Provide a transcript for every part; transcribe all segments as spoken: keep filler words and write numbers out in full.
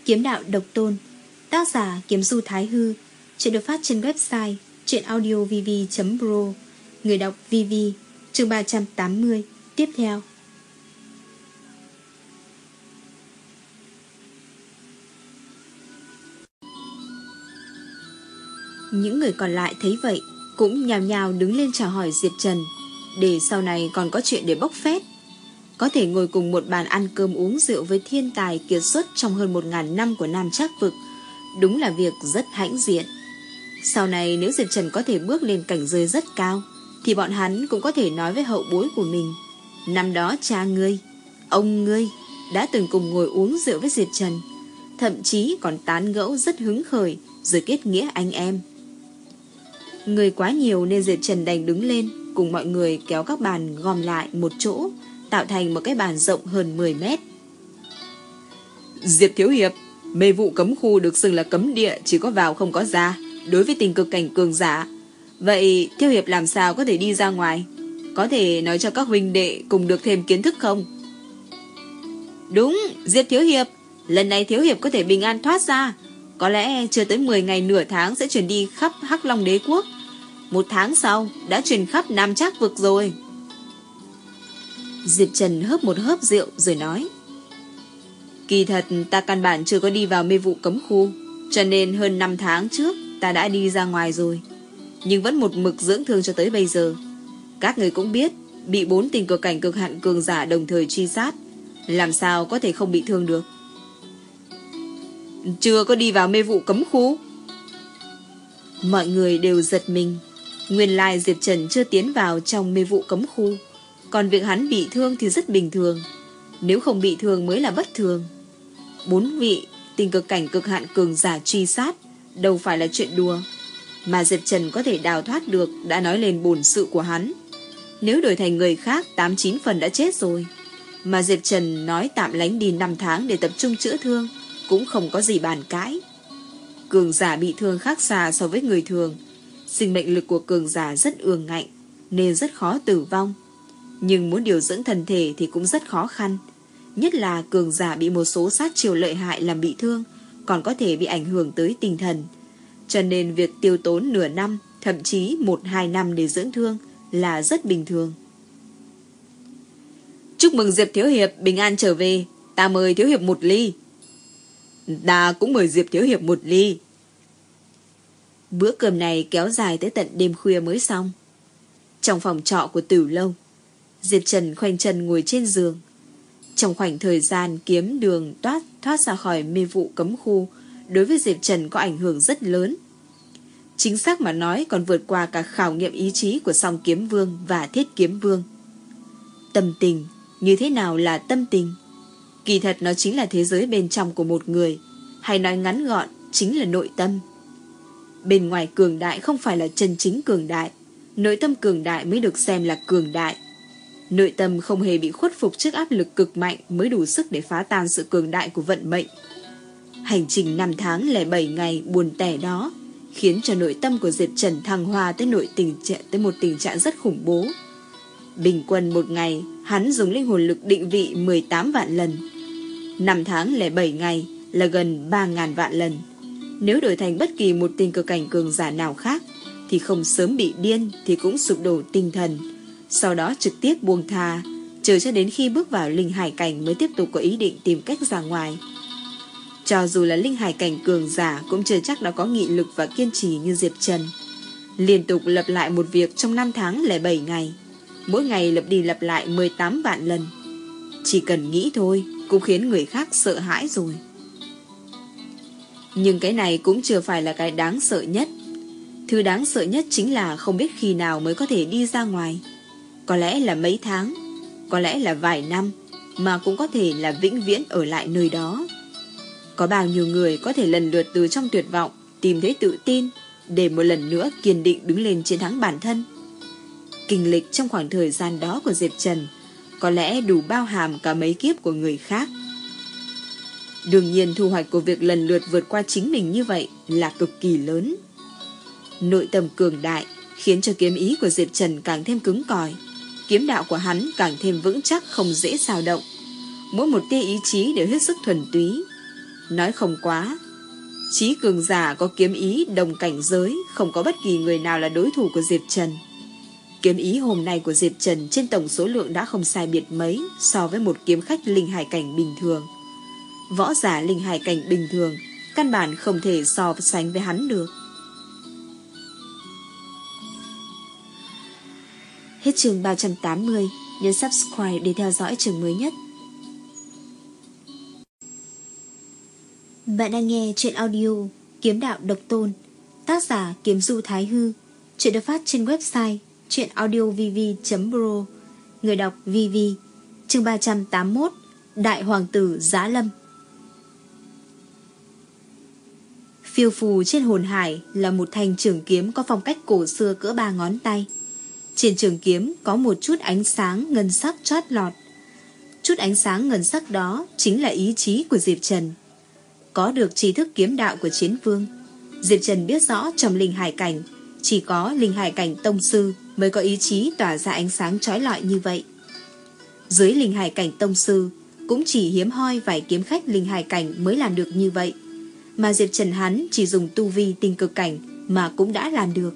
Kiếm đạo độc tôn, tác giả Kiếm Du Thái Hư. Chuyện được phát trên website truyện audio v v chấm pro. Người đọc vê vê. Chương ba trăm tám mươi. Tiếp theo. Những người còn lại thấy vậy cũng nhào nhào đứng lên chào hỏi Diệp Trần, để sau này còn có chuyện để bốc phét. Có thể ngồi cùng một bàn ăn cơm uống rượu với thiên tài kiệt xuất trong hơn một ngàn năm của Nam Trác Vực, đúng là việc rất hãnh diện. Sau này nếu Diệp Trần có thể bước lên cảnh giới rất cao, thì bọn hắn cũng có thể nói với hậu bối của mình: năm đó cha ngươi, ông ngươi đã từng cùng ngồi uống rượu với Diệp Trần, thậm chí còn tán gẫu rất hứng khởi rồi kết nghĩa anh em. Người quá nhiều nên Diệp Trần đành đứng lên cùng mọi người kéo các bàn gom lại một chỗ, tạo thành một cái bàn rộng hơn mười mét. Diệp Thiếu Hiệp, mê vụ cấm khu được xưng là cấm địa, chỉ có vào không có ra đối với tình cực cảnh cường giả. Vậy Thiếu Hiệp làm sao có thể đi ra ngoài? Có thể nói cho các huynh đệ cùng được thêm kiến thức không? Đúng, Diệp Thiếu Hiệp, lần này Thiếu Hiệp có thể bình an thoát ra. Có lẽ chưa tới mười ngày nửa tháng sẽ truyền đi khắp Hắc Long Đế Quốc. Một tháng sau đã truyền khắp Nam Trác Vực rồi. Diệp Trần hớp một hớp rượu rồi nói: Kỳ thật ta căn bản chưa có đi vào mê vụ cấm khu, cho nên hơn năm tháng trước ta đã đi ra ngoài rồi, nhưng vẫn một mực dưỡng thương cho tới bây giờ. Các người cũng biết, bị bốn tình cực cảnh cực hạn cường giả đồng thời truy sát, làm sao có thể không bị thương được. Chưa có đi vào mê vụ cấm khu. Mọi người đều giật mình. Nguyên lai Diệp Trần chưa tiến vào trong mê vụ cấm khu, còn việc hắn bị thương thì rất bình thường. Nếu không bị thương mới là bất thường. Bốn vị tình cực cảnh cực hạn cường giả truy sát đâu phải là chuyện đùa. Mà Diệp Trần có thể đào thoát được đã nói lên bổn sự của hắn. Nếu đổi thành người khác, tám chín phần đã chết rồi. Mà Diệp Trần nói tạm lánh đi năm tháng để tập trung chữa thương, cũng không có gì bàn cãi. Cường giả bị thương khác xa so với người thường. Sinh mệnh lực của cường giả rất ương ngạnh, nên rất khó tử vong. Nhưng muốn điều dưỡng thân thể thì cũng rất khó khăn. Nhất là cường giả bị một số sát chiêu lợi hại làm bị thương, còn có thể bị ảnh hưởng tới tinh thần. Cho nên việc tiêu tốn nửa năm, thậm chí một hai năm để dưỡng thương là rất bình thường. Chúc mừng Diệp Thiếu Hiệp bình an trở về. Ta mời Thiếu Hiệp một ly. Ta cũng mời Diệp Thiếu Hiệp một ly. Bữa cơm này kéo dài tới tận đêm khuya mới xong. Trong phòng trọ của Tử Lâu, Diệp Trần khoanh chân ngồi trên giường. Trong khoảnh thời gian kiếm đường toát thoát ra khỏi mê vụ cấm khu, đối với Diệp Trần có ảnh hưởng rất lớn. Chính xác mà nói còn vượt qua cả khảo nghiệm ý chí của Song Kiếm Vương và Thiết Kiếm Vương. Tâm tình, như thế nào là tâm tình? Kỳ thật nó chính là thế giới bên trong của một người, hay nói ngắn gọn chính là nội tâm. Bên ngoài cường đại không phải là chân chính cường đại, nội tâm cường đại mới được xem là cường đại. Nội tâm không hề bị khuất phục trước áp lực cực mạnh mới đủ sức để phá tan sự cường đại của vận mệnh. Hành trình năm tháng lẻ bảy ngày buồn tẻ đó khiến cho nội tâm của Diệp Trần thăng hoa tới nội tình trạng tới một tình trạng rất khủng bố. Bình quân một ngày hắn dùng linh hồn lực định vị mười tám vạn lần. Năm tháng lẻ bảy ngày là gần ba ngàn vạn lần. Nếu đổi thành bất kỳ một tình cực cảnh cường giả nào khác thì không sớm bị điên thì cũng sụp đổ tinh thần, sau đó trực tiếp buông tha, chờ cho đến khi bước vào linh hải cảnh mới tiếp tục có ý định tìm cách ra ngoài. Cho dù là linh hải cảnh cường giả cũng chưa chắc đã có nghị lực và kiên trì như Diệp Trần. Liên tục lặp lại một việc trong năm tháng lẻ bảy ngày, mỗi ngày lặp đi lặp lại mười tám vạn lần. Chỉ cần nghĩ thôi cũng khiến người khác sợ hãi rồi. Nhưng cái này cũng chưa phải là cái đáng sợ nhất. Thứ đáng sợ nhất chính là không biết khi nào mới có thể đi ra ngoài. Có lẽ là mấy tháng, có lẽ là vài năm, mà cũng có thể là vĩnh viễn ở lại nơi đó. Có bao nhiêu người có thể lần lượt từ trong tuyệt vọng tìm thấy tự tin để một lần nữa kiên định đứng lên chiến thắng bản thân. Kinh lịch trong khoảng thời gian đó của Diệp Trần có lẽ đủ bao hàm cả mấy kiếp của người khác. Đương nhiên thu hoạch của việc lần lượt vượt qua chính mình như vậy là cực kỳ lớn. Nội tâm cường đại khiến cho kiếm ý của Diệp Trần càng thêm cứng cỏi, kiếm đạo của hắn càng thêm vững chắc không dễ xao động. Mỗi một tia ý chí đều hết sức thuần túy. Nói không quá, chí cường giả có kiếm ý đồng cảnh giới, không có bất kỳ người nào là đối thủ của Diệp Trần. Kiếm ý hôm nay của Diệp Trần trên tổng số lượng đã không sai biệt mấy so với một kiếm khách linh hải cảnh bình thường. Võ giả linh hải cảnh bình thường căn bản không thể so sánh với hắn được. Hết chương ba trăm tám mươi, nhấn subscribe để theo dõi chương mới nhất. Bạn đang nghe truyện audio Kiếm Đạo Độc Tôn, tác giả Kiếm Du Thái Hư. Truyện được phát trên website truyện audio v v chấm pro. Người đọc vê vê. Chương ba trăm tám mươi mốt, Đại Hoàng tử Giá Lâm. Phiêu phù trên hồn hải là một thanh trường kiếm có phong cách cổ xưa cỡ ba ngón tay. Trên trường kiếm có một chút ánh sáng ngân sắc chót lọt. Chút ánh sáng ngân sắc đó chính là ý chí của Diệp Trần. Có được tri thức kiếm đạo của chiến vương, Diệp Trần biết rõ trong linh hải cảnh chỉ có linh hải cảnh tông sư mới có ý chí tỏa ra ánh sáng chói lọi như vậy. Dưới linh hải cảnh tông sư cũng chỉ hiếm hoi vài kiếm khách linh hải cảnh mới làm được như vậy, mà Diệp Trần hắn chỉ dùng tu vi tinh cực cảnh mà cũng đã làm được.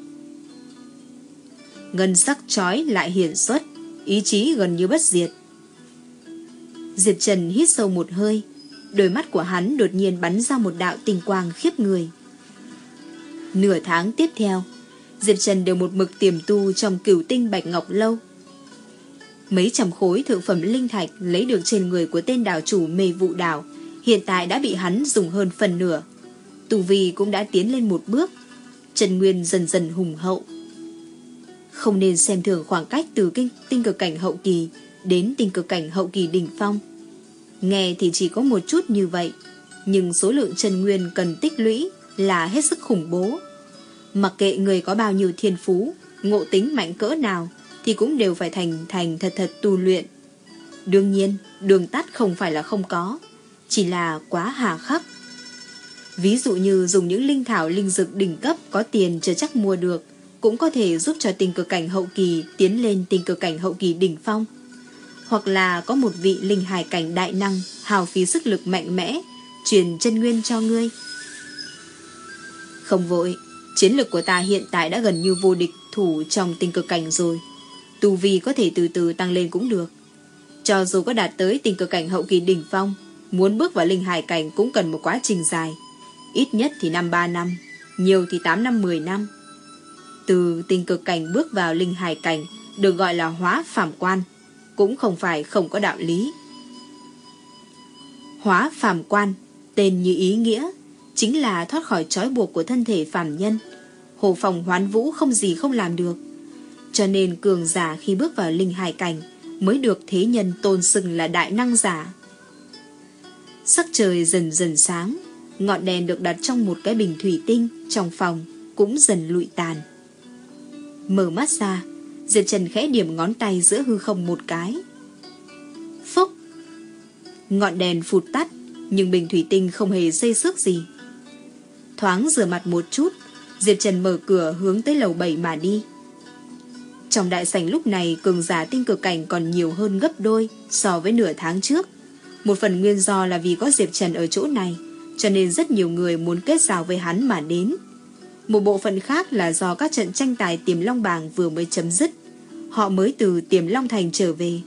Ngân sắc chói lại hiển xuất, ý chí gần như bất diệt. Diệp Trần hít sâu một hơi, đôi mắt của hắn đột nhiên bắn ra một đạo tinh quang khiếp người. Nửa tháng tiếp theo, Diệp Trần đều một mực tiềm tu trong Cửu Tinh Bạch Ngọc Lâu. Mấy trăm khối thượng phẩm linh thạch lấy được trên người của tên đảo chủ Mê Vụ Đảo hiện tại đã bị hắn dùng hơn phần nửa. Tu vi cũng đã tiến lên một bước, Trần Nguyên dần dần hùng hậu. Không nên xem thường khoảng cách từ kinh, tinh cực cảnh hậu kỳ đến tinh cực cảnh hậu kỳ đỉnh phong. Nghe thì chỉ có một chút như vậy, nhưng số lượng Trần Nguyên cần tích lũy là hết sức khủng bố. Mặc kệ người có bao nhiêu thiên phú, ngộ tính mạnh cỡ nào thì cũng đều phải thành thành thật thật tu luyện. Đương nhiên, đường tắt không phải là không có, chỉ là quá hà khắc. Ví dụ như dùng những linh thảo linh dược đỉnh cấp có tiền chưa chắc mua được, cũng có thể giúp cho tinh cực cảnh hậu kỳ tiến lên tinh cực cảnh hậu kỳ đỉnh phong. Hoặc là có một vị linh hải cảnh đại năng hào phí sức lực mạnh mẽ truyền chân nguyên cho ngươi. Không vội, chiến lực của ta hiện tại đã gần như vô địch thủ trong tinh cực cảnh rồi. Tu vi có thể từ từ tăng lên cũng được. Cho dù có đạt tới tinh cực cảnh hậu kỳ đỉnh phong, muốn bước vào linh hải cảnh cũng cần một quá trình dài. Ít nhất thì năm ba năm, nhiều thì tám năm mười năm. Từ tinh cực cảnh bước vào linh hải cảnh được gọi là hóa phàm quan, cũng không phải không có đạo lý. Hóa phàm quan, tên như ý nghĩa, chính là thoát khỏi trói buộc của thân thể phàm nhân. Hồ Phòng Hoán Vũ không gì không làm được. Cho nên cường giả khi bước vào linh hải cảnh mới được thế nhân tôn xưng là đại năng giả. Sắc trời dần dần sáng, ngọn đèn được đặt trong một cái bình thủy tinh trong phòng cũng dần lụi tàn. Mở mắt ra, Diệp Trần khẽ điểm ngón tay giữa hư không một cái. Phốc! Ngọn đèn phụt tắt, nhưng bình thủy tinh không hề xây xước gì. Thoáng rửa mặt một chút, Diệp Trần mở cửa hướng tới lầu bảy mà đi. Trong đại sảnh lúc này cường giả tinh cực cảnh còn nhiều hơn gấp đôi so với nửa tháng trước. Một phần nguyên do là vì có Diệp Trần ở chỗ này, cho nên rất nhiều người muốn kết giao với hắn mà đến. Một bộ phận khác là do các trận tranh tài Tiềm Long Bảng vừa mới chấm dứt, họ mới từ Tiềm Long Thành trở về.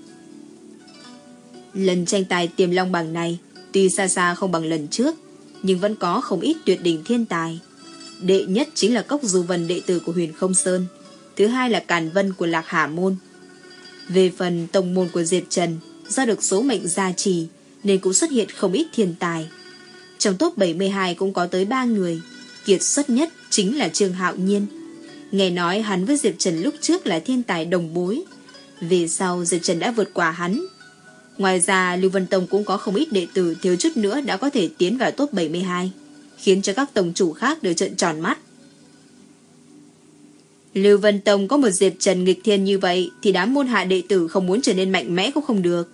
Lần tranh tài Tiềm Long Bảng này tuy xa xa không bằng lần trước, nhưng vẫn có không ít tuyệt đỉnh thiên tài. Đệ nhất chính là Cốc Du Vân, đệ tử của Huyền Không Sơn. Thứ hai là Càn Vân của Lạc Hà Môn. Về phần tông môn của Diệp Trần, do được số mệnh gia trì nên cũng xuất hiện không ít thiên tài. Trong top bảy mươi hai cũng có tới ba người. Kiệt xuất nhất chính là Trương Hạo Nhiên. Nghe nói hắn với Diệp Trần lúc trước là thiên tài đồng bối, về sau Diệp Trần đã vượt qua hắn. Ngoài ra Lưu Vân Tông cũng có không ít đệ tử thiếu chút nữa đã có thể tiến vào top bảy mươi hai, khiến cho các tông chủ khác đều trợn tròn mắt. Lưu Vân Tông có một Diệp Trần nghịch thiên như vậy thì đám môn hạ đệ tử không muốn trở nên mạnh mẽ cũng không được.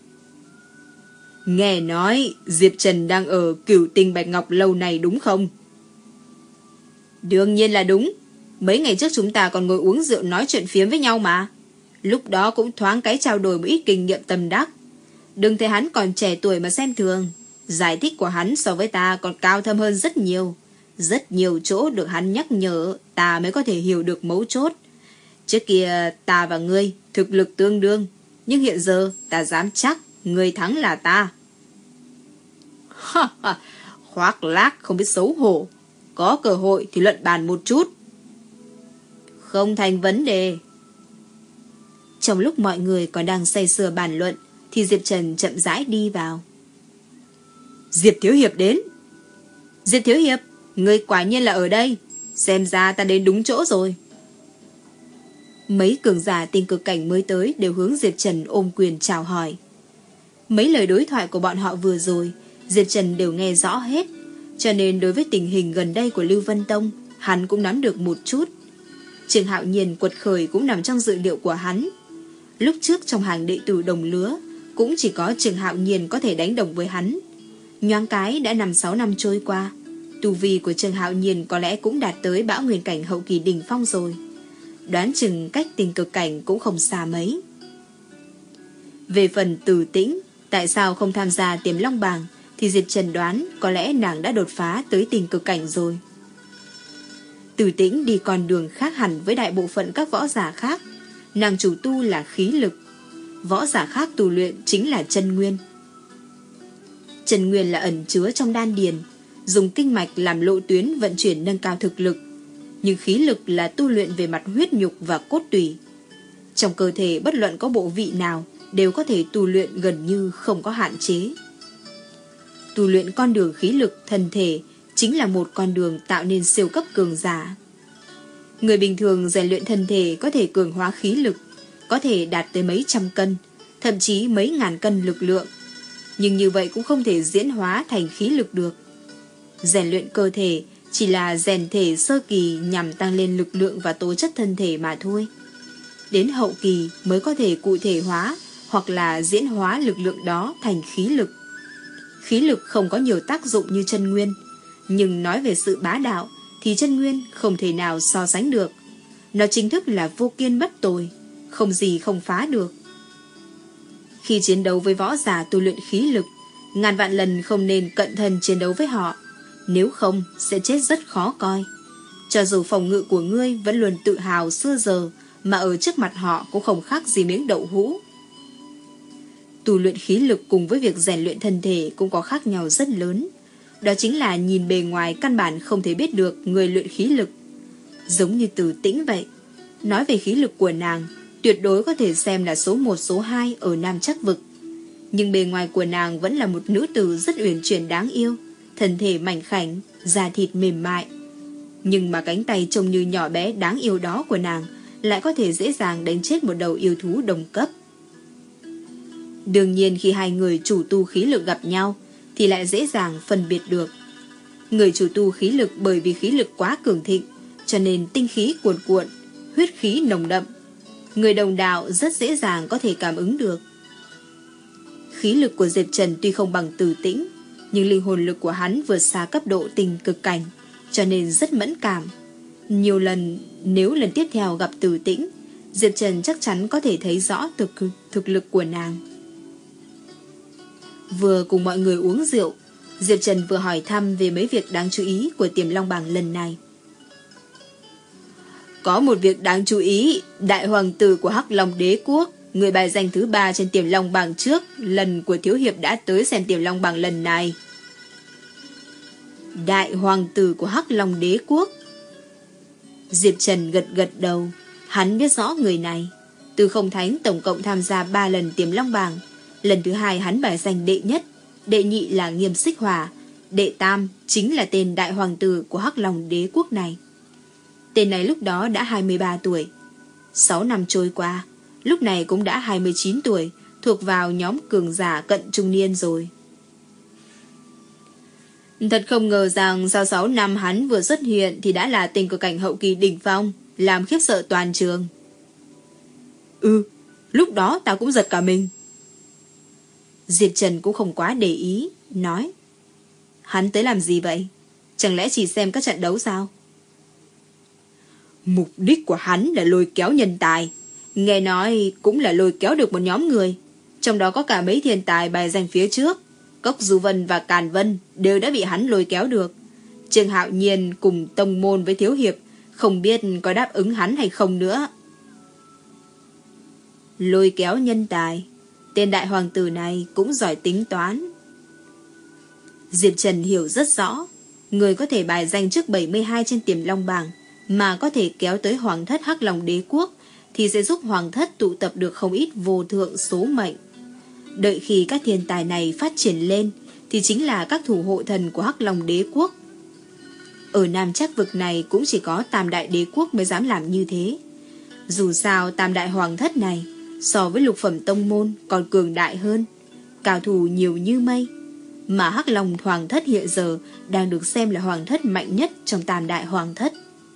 Nghe nói Diệp Trần đang ở Cửu Tinh Bạch Ngọc Lâu này đúng không? Đương nhiên là đúng. Mấy ngày trước chúng ta còn ngồi uống rượu nói chuyện phiếm với nhau mà. Lúc đó cũng thoáng cái trao đổi một ít kinh nghiệm tâm đắc. Đừng thấy hắn còn trẻ tuổi mà xem thường. Giải thích của hắn so với ta còn cao thâm hơn rất nhiều. Rất nhiều chỗ được hắn nhắc nhở, ta mới có thể hiểu được mấu chốt. Trước kia ta và ngươi thực lực tương đương, nhưng hiện giờ ta dám chắc ngươi thắng là ta. Ha ha, khoác lác không biết xấu hổ. Có cơ hội thì luận bàn một chút. Không thành vấn đề. Trong lúc mọi người còn đang say sưa bàn luận thì Diệp Trần chậm rãi đi vào. Diệp Thiếu Hiệp đến. Diệp Thiếu Hiệp, ngươi quả nhiên là ở đây. Xem ra ta đến đúng chỗ rồi. Mấy cường giả tinh cực cảnh mới tới đều hướng Diệp Trần ôm quyền chào hỏi. Mấy lời đối thoại của bọn họ vừa rồi Diệp Trần đều nghe rõ hết, cho nên đối với tình hình gần đây của Lưu Vân Tông hắn cũng nắm được một chút. Trường Hạo Nhiên quật khởi cũng nằm trong dự liệu của hắn. Lúc trước trong hàng đệ tử đồng lứa cũng chỉ có Trường Hạo Nhiên có thể đánh đồng với hắn. Nhoáng cái đã năm sáu năm trôi qua, tu vi của Trường Hạo Nhiên có lẽ cũng đạt tới Bão Nguyên cảnh hậu kỳ đỉnh phong rồi. Đoán chừng cách tình cực cảnh cũng không xa mấy. Về phần Từ Tĩnh, tại sao không tham gia Tiềm Long Bảng, thì Diệp Trần đoán có lẽ nàng đã đột phá tới tình cực cảnh rồi. Từ Tĩnh đi con đường khác hẳn với đại bộ phận các võ giả khác. Nàng chủ tu là khí lực, võ giả khác tu luyện chính là chân nguyên. Chân nguyên là ẩn chứa trong đan điền, dùng kinh mạch làm lộ tuyến vận chuyển nâng cao thực lực. Nhưng khí lực là tu luyện về mặt huyết nhục và cốt tủy. Trong cơ thể bất luận có bộ vị nào đều có thể tu luyện gần như không có hạn chế. Tu luyện con đường khí lực thân thể chính là một con đường tạo nên siêu cấp cường giả. Người bình thường rèn luyện thân thể có thể cường hóa khí lực, có thể đạt tới mấy trăm cân, thậm chí mấy ngàn cân lực lượng. Nhưng như vậy cũng không thể diễn hóa thành khí lực được. Rèn luyện cơ thể chỉ là rèn thể sơ kỳ nhằm tăng lên lực lượng và tố chất thân thể mà thôi. Đến hậu kỳ mới có thể cụ thể hóa hoặc là diễn hóa lực lượng đó thành khí lực. Khí lực không có nhiều tác dụng như chân nguyên, nhưng nói về sự bá đạo thì chân nguyên không thể nào so sánh được. Nó chính thức là vô kiên bất tồi, không gì không phá được. Khi chiến đấu với võ giả tu luyện khí lực, ngàn vạn lần không nên cận thân chiến đấu với họ, nếu không sẽ chết rất khó coi. Cho dù phòng ngự của ngươi vẫn luôn tự hào xưa giờ, mà ở trước mặt họ cũng không khác gì miếng đậu hũ. Tu luyện khí lực cùng với việc rèn luyện thân thể cũng có khác nhau rất lớn. Đó chính là nhìn bề ngoài căn bản không thể biết được người luyện khí lực. Giống như Từ Tĩnh vậy. Nói về khí lực của nàng, tuyệt đối có thể xem là số một số hai ở Nam Trắc Vực. Nhưng bề ngoài của nàng vẫn là một nữ tử rất uyển chuyển đáng yêu, thân thể mảnh khảnh, da thịt mềm mại. Nhưng mà cánh tay trông như nhỏ bé đáng yêu đó của nàng lại có thể dễ dàng đánh chết một đầu yêu thú đồng cấp. Đương nhiên khi hai người chủ tu khí lực gặp nhau thì lại dễ dàng phân biệt được. Người chủ tu khí lực bởi vì khí lực quá cường thịnh, cho nên tinh khí cuồn cuộn, huyết khí nồng đậm. Người đồng đạo rất dễ dàng có thể cảm ứng được. Khí lực của Diệp Trần tuy không bằng Từ Tĩnh, nhưng linh hồn lực của hắn vượt xa cấp độ tình cực cảnh, cho nên rất mẫn cảm. Nhiều lần, nếu lần tiếp theo gặp Từ Tĩnh, Diệp Trần chắc chắn có thể thấy rõ thực, thực lực của nàng. Vừa cùng mọi người uống rượu, Diệp Trần vừa hỏi thăm về mấy việc đáng chú ý của Tiềm Long Bảng lần này. Có một việc đáng chú ý, đại hoàng tử của Hắc Long Đế Quốc, người bài danh thứ ba trên Tiềm Long Bảng trước lần của Thiếu Hiệp đã tới xem Tiềm Long Bảng lần này. Đại hoàng tử của Hắc Long Đế Quốc. Diệp Trần gật gật đầu, hắn biết rõ người này. Từ Không Thánh tổng cộng tham gia ba lần Tiềm Long Bảng. Lần thứ hai hắn bài danh đệ nhất, đệ nhị là Nghiêm Xích Hỏa, đệ tam chính là tên đại hoàng tử của Hắc Long Đế Quốc này. Tên này lúc đó đã hai mươi ba tuổi. Sáu năm trôi qua, lúc này cũng đã hai mươi chín tuổi, thuộc vào nhóm cường giả cận trung niên rồi. Thật không ngờ rằng sau sáu năm hắn vừa xuất hiện thì đã là tình cực cảnh hậu kỳ đỉnh phong, làm khiếp sợ toàn trường. Ừ, lúc đó ta cũng giật cả mình. Diệp Trần cũng không quá để ý, nói: Hắn tới làm gì vậy? Chẳng lẽ chỉ xem các trận đấu sao? Mục đích của hắn là lôi kéo nhân tài. Nghe nói cũng là lôi kéo được một nhóm người, trong đó có cả mấy thiên tài bài danh phía trước. Cốc Du Vân và Càn Vân đều đã bị hắn lôi kéo được. Trương Hạo Nhiên cùng tông môn với Thiếu Hiệp không biết có đáp ứng hắn hay không nữa. Lôi kéo nhân tài, tên đại hoàng tử này cũng giỏi tính toán. Diệp Trần hiểu rất rõ, người có thể bài danh trước bảy mươi hai trên Tiềm Long bảng mà có thể kéo tới Hoàng thất Hắc Long Đế quốc thì sẽ giúp Hoàng thất tụ tập được không ít vô thượng số mệnh. Đợi khi các thiên tài này phát triển lên thì chính là các thủ hộ thần của Hắc Long Đế quốc. Ở Nam Trác vực này cũng chỉ có Tam Đại Đế quốc mới dám làm như thế. Dù sao Tam Đại Hoàng thất này so với lục phẩm tông môn còn cường đại hơn, cao thủ nhiều như mây. Mà Hắc Long Hoàng thất hiện giờ đang được xem là hoàng thất mạnh nhất trong Tam Đại Hoàng thất.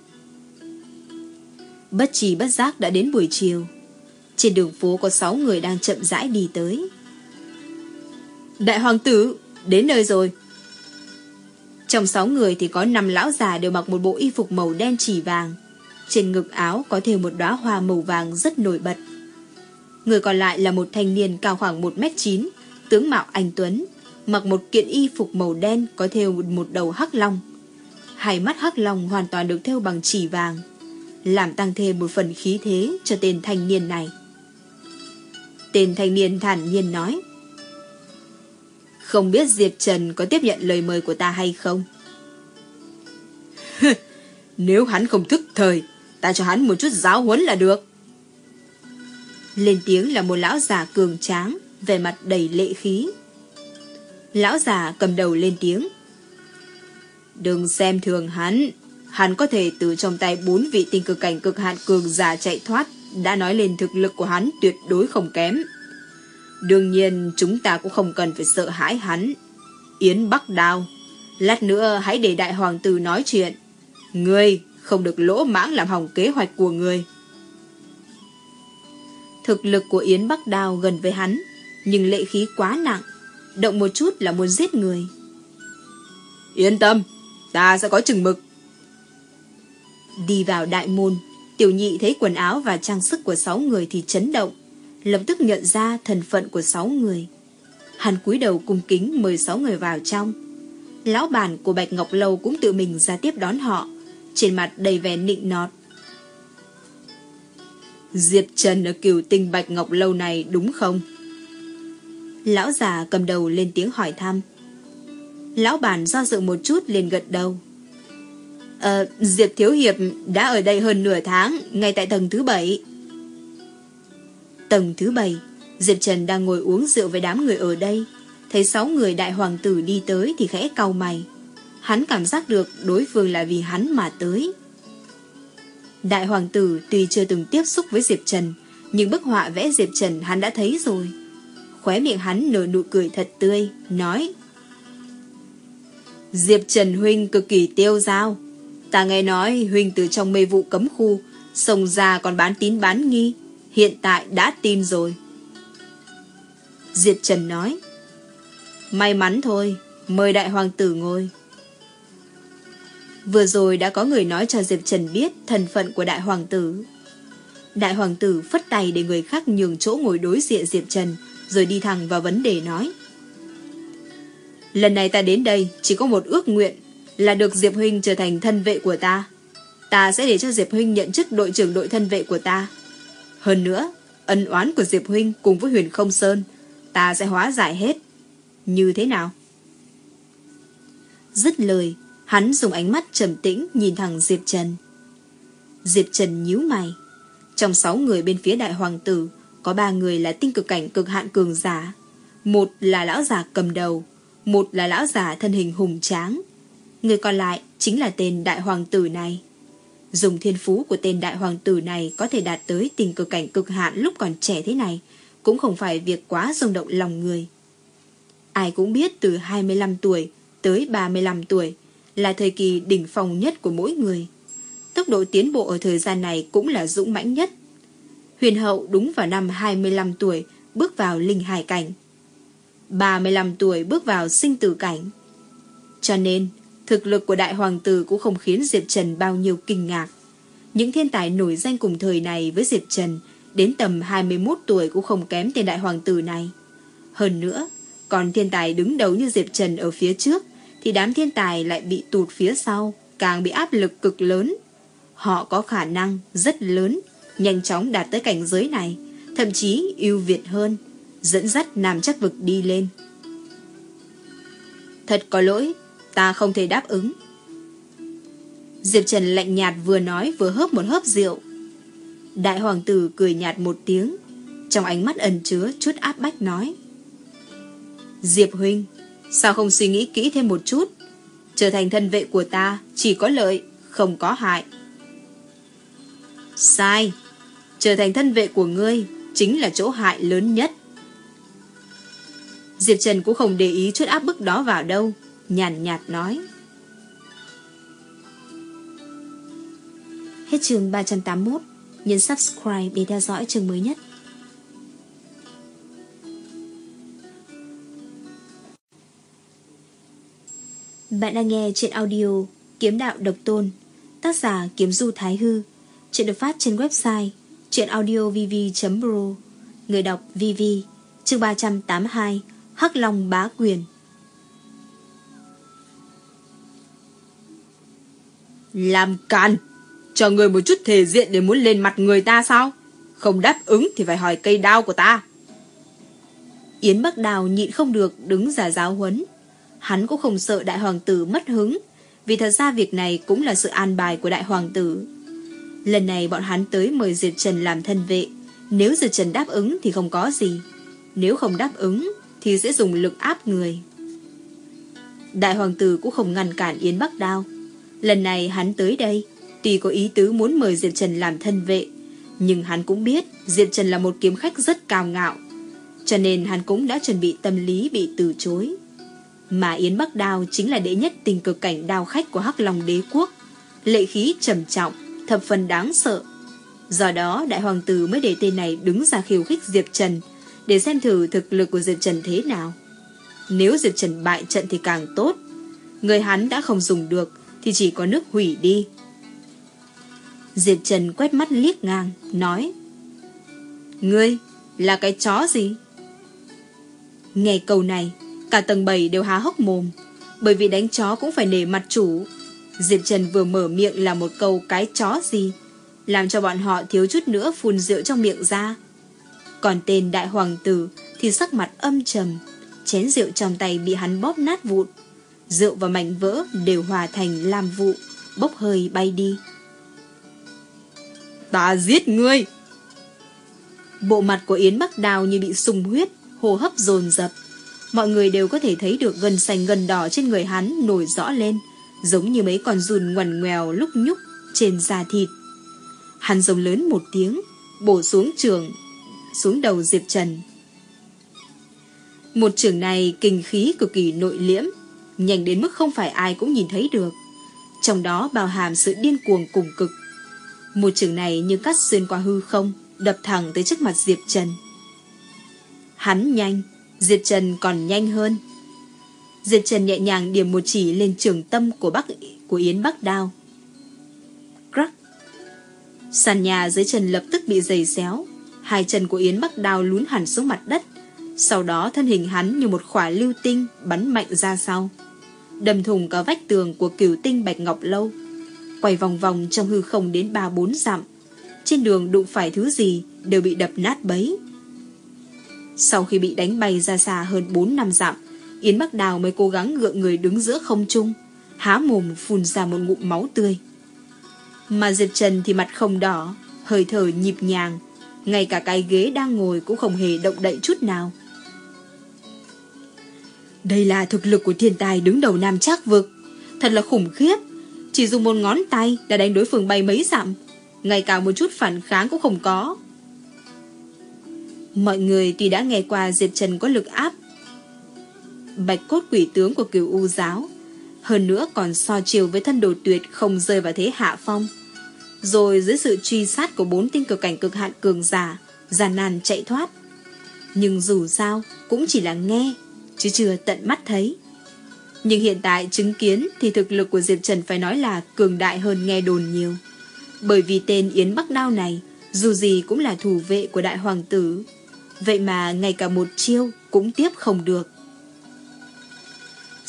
Bất trì bất giác đã đến buổi chiều. Trên đường phố có sáu người đang chậm rãi đi tới. Đại hoàng tử, đến nơi rồi. Trong sáu người thì có năm lão già đều mặc một bộ y phục màu đen chỉ vàng. Trên ngực áo có thêu một đóa hoa màu vàng rất nổi bật. Người còn lại là một thanh niên cao khoảng một mét chín, tướng mạo anh tuấn, mặc một kiện y phục màu đen có thêu một đầu hắc long. Hai mắt hắc long hoàn toàn được thêu bằng chỉ vàng, làm tăng thêm một phần khí thế cho tên thanh niên này. Tên thanh niên thản nhiên nói: Không biết Diệp Trần có tiếp nhận lời mời của ta hay không? Nếu hắn không thức thời, ta cho hắn một chút giáo huấn là được. Lên tiếng là một lão già cường tráng, vẻ mặt đầy lệ khí. Lão già cầm đầu lên tiếng: Đừng xem thường hắn, hắn có thể từ trong tay bốn vị tinh cực cảnh cực hạn cường giả chạy thoát, đã nói lên thực lực của hắn tuyệt đối không kém. Đương nhiên chúng ta cũng không cần phải sợ hãi hắn. Yến Bắc Đao, lát nữa hãy để đại hoàng tử nói chuyện. Ngươi không được lỗ mãng làm hỏng kế hoạch của ngươi. Thực lực của Yến Bắc Đao gần với hắn, nhưng lệ khí quá nặng, động một chút là muốn giết người. Yên tâm, ta sẽ có chừng mực. Đi vào đại môn, Tiểu Nhị thấy quần áo và trang sức của sáu người thì chấn động, lập tức nhận ra thân phận của sáu người. Hắn cúi đầu cung kính mời sáu người vào trong. Lão bản của Bạch Ngọc Lâu cũng tự mình ra tiếp đón họ, trên mặt đầy vẻ nịnh nọt. Diệp Trần ở Cửu Tinh Bạch Ngọc Lâu này đúng không? Lão già cầm đầu lên tiếng hỏi thăm. Lão bản do dự một chút liền gật đầu. Ờ, Diệp Thiếu Hiệp đã ở đây hơn nửa tháng, ngay tại tầng thứ bảy. Tầng thứ bảy, Diệp Trần đang ngồi uống rượu với đám người ở đây. Thấy sáu người đại hoàng tử đi tới thì khẽ cau mày. Hắn cảm giác được đối phương là vì hắn mà tới. Đại hoàng tử tuy chưa từng tiếp xúc với Diệp Trần, nhưng bức họa vẽ Diệp Trần hắn đã thấy rồi. Khóe miệng hắn nở nụ cười thật tươi, nói: Diệp Trần huynh cực kỳ tiêu dao. Ta nghe nói huynh từ trong mê vụ cấm khu xông ra còn bán tín bán nghi, hiện tại đã tin rồi. Diệp Trần nói: May mắn thôi, mời đại hoàng tử ngồi. Vừa rồi đã có người nói cho Diệp Trần biết thân phận của đại hoàng tử. Đại hoàng tử phất tay để người khác nhường chỗ ngồi đối diện Diệp Trần, rồi đi thẳng vào vấn đề nói: Lần này ta đến đây chỉ có một ước nguyện, là được Diệp huynh trở thành thân vệ của ta. Ta sẽ để cho Diệp huynh nhận chức đội trưởng đội thân vệ của ta. Hơn nữa, ân oán của Diệp huynh cùng với Huyền Không Sơn ta sẽ hóa giải hết. Như thế nào? Dứt lời, hắn dùng ánh mắt trầm tĩnh nhìn thẳng Diệp Trần. Diệp Trần nhíu mày. Trong sáu người bên phía đại hoàng tử, có ba người là tinh cực cảnh cực hạn cường giả. Một là lão già cầm đầu, một là lão già thân hình hùng tráng. Người còn lại chính là tên đại hoàng tử này. Dùng thiên phú của tên đại hoàng tử này có thể đạt tới tinh cực cảnh cực hạn lúc còn trẻ thế này, cũng không phải việc quá rung động lòng người. Ai cũng biết từ hai mươi lăm tuổi tới ba mươi lăm tuổi là thời kỳ đỉnh phong nhất của mỗi người. Tốc độ tiến bộ ở thời gian này cũng là dũng mãnh nhất. Huyền hậu đúng vào năm hai mươi lăm tuổi bước vào linh hải cảnh, ba mươi lăm tuổi bước vào sinh tử cảnh. Cho nên thực lực của đại hoàng tử cũng không khiến Diệp Trần bao nhiêu kinh ngạc. Những thiên tài nổi danh cùng thời này với Diệp Trần đến tầm hai mươi mốt tuổi cũng không kém tên đại hoàng tử này. Hơn nữa, Còn thiên tài đứng đầu như Diệp Trần ở phía trước thì đám thiên tài lại bị tụt phía sau, càng bị áp lực cực lớn. Họ có khả năng rất lớn nhanh chóng đạt tới cảnh giới này, thậm chí ưu việt hơn, dẫn dắt Nam Chắc Vực đi lên. Thật có lỗi, ta không thể đáp ứng. Diệp Trần lạnh nhạt vừa nói vừa hớp một hớp rượu. Đại hoàng tử cười nhạt một tiếng, trong ánh mắt ẩn chứa chút áp bách nói: Diệp huynh, sao không suy nghĩ kỹ thêm một chút? Trở thành thân vệ của ta chỉ có lợi, không có hại. Sai, trở thành thân vệ của ngươi chính là chỗ hại lớn nhất. Diệp Trần cũng không để ý chút áp bức đó vào đâu, nhàn nhạt nói. Hết chương ba trăm tám mươi mốt. Nhấn subscribe để theo dõi chương mới nhất. Bạn đang nghe truyện audio Kiếm Đạo Độc Tôn, tác giả Kiếm Du Thái Hư. Truyện được phát trên website truyệnaudiovv chấm pro. Người đọc vê vê. Chương ba trăm tám mươi hai. Hắc Long Bá Quyền. Làm càn, cho người một chút thể diện để muốn lên mặt người ta sao? Không đáp ứng thì phải hỏi cây đao của ta. Yến Bắc Đào nhịn không được đứng ra giáo huấn. Hắn cũng không sợ đại hoàng tử mất hứng, vì thật ra việc này cũng là sự an bài của đại hoàng tử. Lần này bọn hắn tới mời Diệp Trần làm thân vệ. Nếu Diệp Trần đáp ứng thì không có gì, nếu không đáp ứng thì sẽ dùng lực áp người. Đại hoàng tử cũng không ngăn cản Yến Bắc Đao. Lần này hắn tới đây tuy có ý tứ muốn mời Diệp Trần làm thân vệ, nhưng hắn cũng biết Diệp Trần là một kiếm khách rất cao ngạo, cho nên hắn cũng đã chuẩn bị tâm lý bị từ chối. Mà Yến Bắc Đao chính là đệ nhất tình cực cảnh đao khách của Hắc Long Đế Quốc, lệ khí trầm trọng, thập phần đáng sợ. Do đó đại hoàng tử mới để tên này đứng ra khiêu khích Diệp Trần, để xem thử thực lực của Diệp Trần thế nào. Nếu Diệp Trần bại trận thì càng tốt, người hắn đã không dùng được thì chỉ có nước hủy đi. Diệp Trần quét mắt liếc ngang, nói: Ngươi là cái chó gì? Nghe câu này, cả tầng bảy đều há hốc mồm, bởi vì đánh chó cũng phải nể mặt chủ. Diệp Trần vừa mở miệng là một câu cái chó gì, làm cho bọn họ thiếu chút nữa phun rượu trong miệng ra. Còn tên đại hoàng tử thì sắc mặt âm trầm, chén rượu trong tay bị hắn bóp nát vụn, rượu và mảnh vỡ đều hòa thành lam vụ, bốc hơi bay đi. Ta giết ngươi! Bộ mặt của Yến Bắc Đào như bị sung huyết, hô hấp dồn dập. Mọi người đều có thể thấy được gân xanh gân đỏ trên người hắn nổi rõ lên, giống như mấy con giun ngoằn ngoèo lúc nhúc trên da thịt. Hắn giống lớn một tiếng, bổ xuống trường xuống đầu Diệp Trần. Một trường này kinh khí cực kỳ nội liễm, nhanh đến mức không phải ai cũng nhìn thấy được, trong đó bao hàm sự điên cuồng cùng cực. Một trường này như cắt xuyên qua hư không, đập thẳng tới trước mặt Diệp Trần. Hắn nhanh, Diệp Trần còn nhanh hơn. Diệp Trần nhẹ nhàng điểm một chỉ lên trường tâm của Bắc của Yến Bắc Đao. Crack! Sàn nhà dưới chân lập tức bị giày xéo, hai chân của Yến Bắc Đao lún hẳn xuống mặt đất. Sau đó thân hình hắn như một khỏa lưu tinh bắn mạnh ra sau, đâm thủng cả vách tường của Cửu Tinh Bạch Ngọc Lâu, quay vòng vòng trong hư không đến ba bốn dặm. Trên đường đụng phải thứ gì đều bị đập nát bấy. Sau khi bị đánh bay ra xa hơn bốn năm dặm, Yến Bắc Đào mới cố gắng gượng người đứng giữa không trung, há mồm phun ra một ngụm máu tươi. Mà Diệp Trần thì mặt không đỏ, hơi thở nhịp nhàng, ngay cả cái ghế đang ngồi cũng không hề động đậy chút nào. Đây là thực lực của thiên tài đứng đầu Nam Trác Vực, thật là khủng khiếp. Chỉ dùng một ngón tay đã đánh đối phương bay mấy dặm, ngay cả một chút phản kháng cũng không có. Mọi người tuy đã nghe qua Diệp Trần có lực áp bạch cốt quỷ tướng của Cửu U giáo, hơn nữa còn so chiều với thân đồ tuyệt không rơi vào thế hạ phong, rồi dưới sự truy sát của bốn tinh cực cảnh cực hạn cường giả, gian nan chạy thoát. Nhưng dù sao cũng chỉ là nghe, chứ chưa tận mắt thấy. Nhưng hiện tại chứng kiến thì thực lực của Diệp Trần phải nói là cường đại hơn nghe đồn nhiều. Bởi vì tên Yến Bắc Đao này dù gì cũng là thủ vệ của đại hoàng tử, vậy mà ngay cả một chiêu cũng tiếp không được.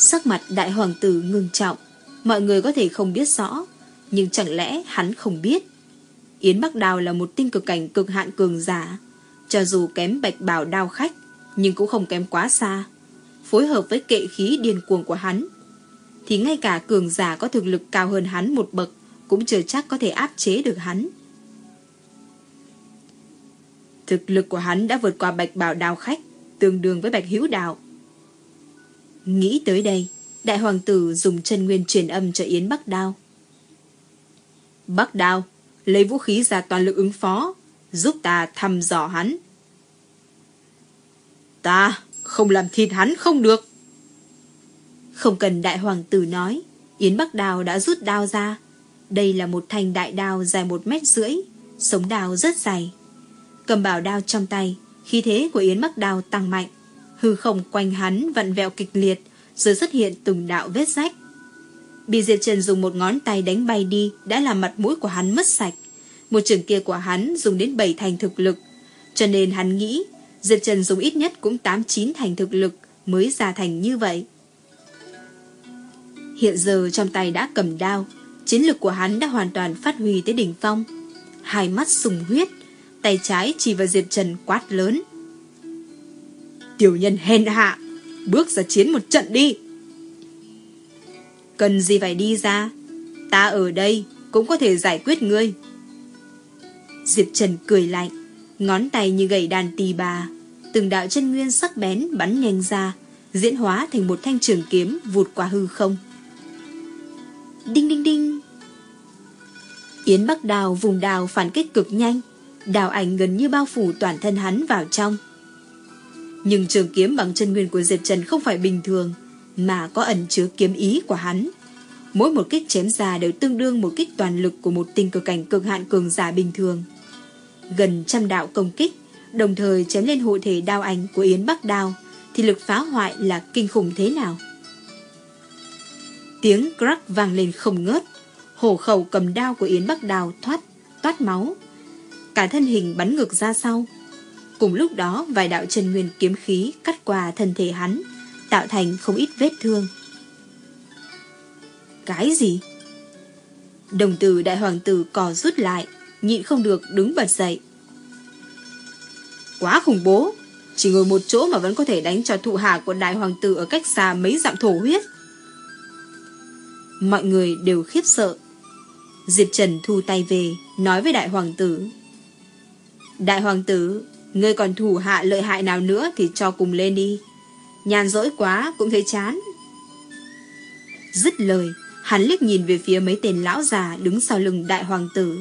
Sắc mặt đại hoàng tử ngưng trọng. Mọi người có thể không biết rõ, nhưng chẳng lẽ hắn không biết. Yến Bắc Đao là một tinh cực cảnh cực hạn cường giả. Cho dù kém Bạch Bào Đao Khách, nhưng cũng không kém quá xa. Phối hợp với kệ khí điên cuồng của hắn, thì ngay cả cường giả có thực lực cao hơn hắn một bậc cũng chưa chắc có thể áp chế được hắn. Thực lực của hắn đã vượt qua Bạch Bào Đao Khách, tương đương với Bạch Hữu Đạo. Nghĩ tới đây, đại hoàng tử dùng chân nguyên truyền âm cho Yến Bắc Đao. Bắc Đao, lấy vũ khí ra toàn lực ứng phó, giúp ta thăm dò hắn. Ta không làm thịt hắn không được. Không cần đại hoàng tử nói, Yến Bắc Đao đã rút đao ra. Đây là một thanh đại đao dài một mét rưỡi, sống đao rất dày. Cầm bảo đao trong tay, khí thế của Yến Bắc Đao tăng mạnh, hư không quanh hắn vặn vẹo kịch liệt, rồi xuất hiện từng đạo vết rách. Bị Diệp Trần dùng một ngón tay đánh bay đi đã làm mặt mũi của hắn mất sạch. Một trường kia của hắn dùng đến bảy thành thực lực, cho nên hắn nghĩ Diệp Trần dùng ít nhất cũng tám chín thành thực lực mới ra thành như vậy. Hiện giờ trong tay đã cầm đao, chiến lực của hắn đã hoàn toàn phát huy tới đỉnh phong. Hai mắt sùng huyết, tay trái chỉ vào Diệp Trần quát lớn. Tiểu nhân hèn hạ, bước ra chiến một trận đi. Cần gì phải đi ra, ta ở đây cũng có thể giải quyết ngươi. Diệp Trần cười lạnh, ngón tay như gậy đàn tỳ bà, từng đạo chân nguyên sắc bén bắn nhanh ra, diễn hóa thành một thanh trường kiếm vụt qua hư không. Đinh đinh đinh. Yến Bắc Đao vùng đao phản kích cực nhanh, đao ảnh gần như bao phủ toàn thân hắn vào trong. Nhưng trường kiếm bằng chân nguyên của Diệp Trần không phải bình thường, mà có ẩn chứa kiếm ý của hắn. Mỗi một kích chém ra đều tương đương một kích toàn lực của một tinh cực cảnh cực hạn cường giả bình thường. Gần trăm đạo công kích đồng thời chém lên hộ thể đao ảnh của Yến Bắc Đao, thì lực phá hoại là kinh khủng thế nào. Tiếng crack vang lên không ngớt, hổ khẩu cầm đao của Yến Bắc Đao thoát toát máu, cả thân hình bắn ngược ra sau. Cùng lúc đó vài đạo chân nguyên kiếm khí cắt qua thân thể hắn, tạo thành không ít vết thương. Cái gì? Đồng tử đại hoàng tử cò rút lại, nhịn không được đứng bật dậy. Quá khủng bố, chỉ ngồi một chỗ mà vẫn có thể đánh cho thụ hạ của đại hoàng tử ở cách xa mấy dặm thổ huyết. Mọi người đều khiếp sợ. Diệp Trần thu tay về, nói với đại hoàng tử. Đại hoàng tử, ngươi còn thủ hạ lợi hại nào nữa thì cho cùng lên đi. Nhàn rỗi quá cũng thấy chán. Dứt lời, hắn liếc nhìn về phía mấy tên lão già đứng sau lưng đại hoàng tử.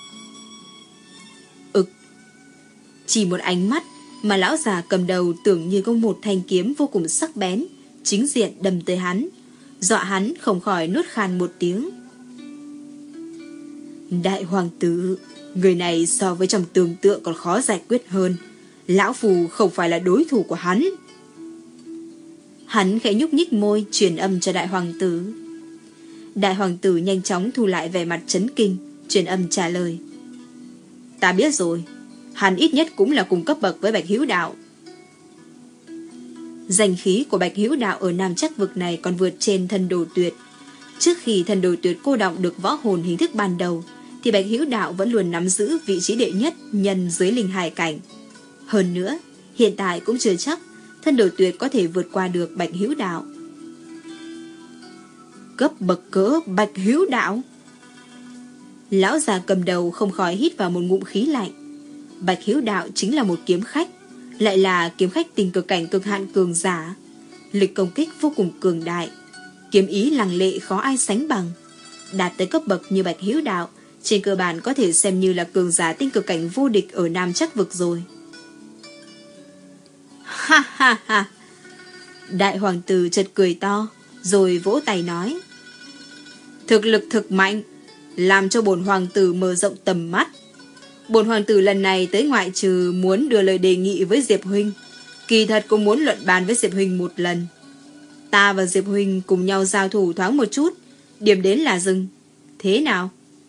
Ực. Chỉ một ánh mắt mà lão già cầm đầu tưởng như có một thanh kiếm vô cùng sắc bén chính diện đâm tới hắn, dọa hắn không khỏi nuốt khan một tiếng. Đại hoàng tử, người này so với trong tưởng tượng còn khó giải quyết hơn. Lão phù không phải là đối thủ của hắn. Hắn khẽ nhúc nhích môi truyền âm cho đại hoàng tử. Đại hoàng tử nhanh chóng thu lại vẻ mặt chấn kinh, truyền âm trả lời. Ta biết rồi, hắn ít nhất cũng là cùng cấp bậc với Bạch Hữu Đạo. Danh khí của Bạch Hữu Đạo ở Nam Trắc vực này còn vượt trên Thần Đồ Tuyệt. Trước khi Thần Đồ Tuyệt cô đọng được võ hồn hình thức ban đầu, thì Bạch Hữu Đạo vẫn luôn nắm giữ vị trí đệ nhất nhân dưới linh hải cảnh. Hơn nữa, hiện tại cũng chưa chắc Thần Đồ Tuyệt có thể vượt qua được Bạch Hữu Đạo. Cấp bậc cỡ Bạch Hữu Đạo? Lão già cầm đầu không khỏi hít vào một ngụm khí lạnh. Bạch Hữu Đạo chính là một kiếm khách, lại là kiếm khách tình cực cảnh cực hạn cường giả. Lực công kích vô cùng cường đại, kiếm ý lăng lệ khó ai sánh bằng. Đạt tới cấp bậc như Bạch Hữu Đạo, trên cơ bản có thể xem như là cường giả tinh cực cảnh vô địch ở Nam Trắc vực rồi. Ha ha ha! Đại hoàng tử chợt cười to, rồi vỗ tay nói. Thực lực thực mạnh, làm cho bổn hoàng tử mở rộng tầm mắt. Bổn hoàng tử lần này tới ngoại trừ muốn đưa lời đề nghị với Diệp huynh, kỳ thật cũng muốn luận bàn với Diệp huynh một lần. Ta và Diệp huynh cùng nhau giao thủ thoáng một chút, điểm đến là dừng. Thế nào?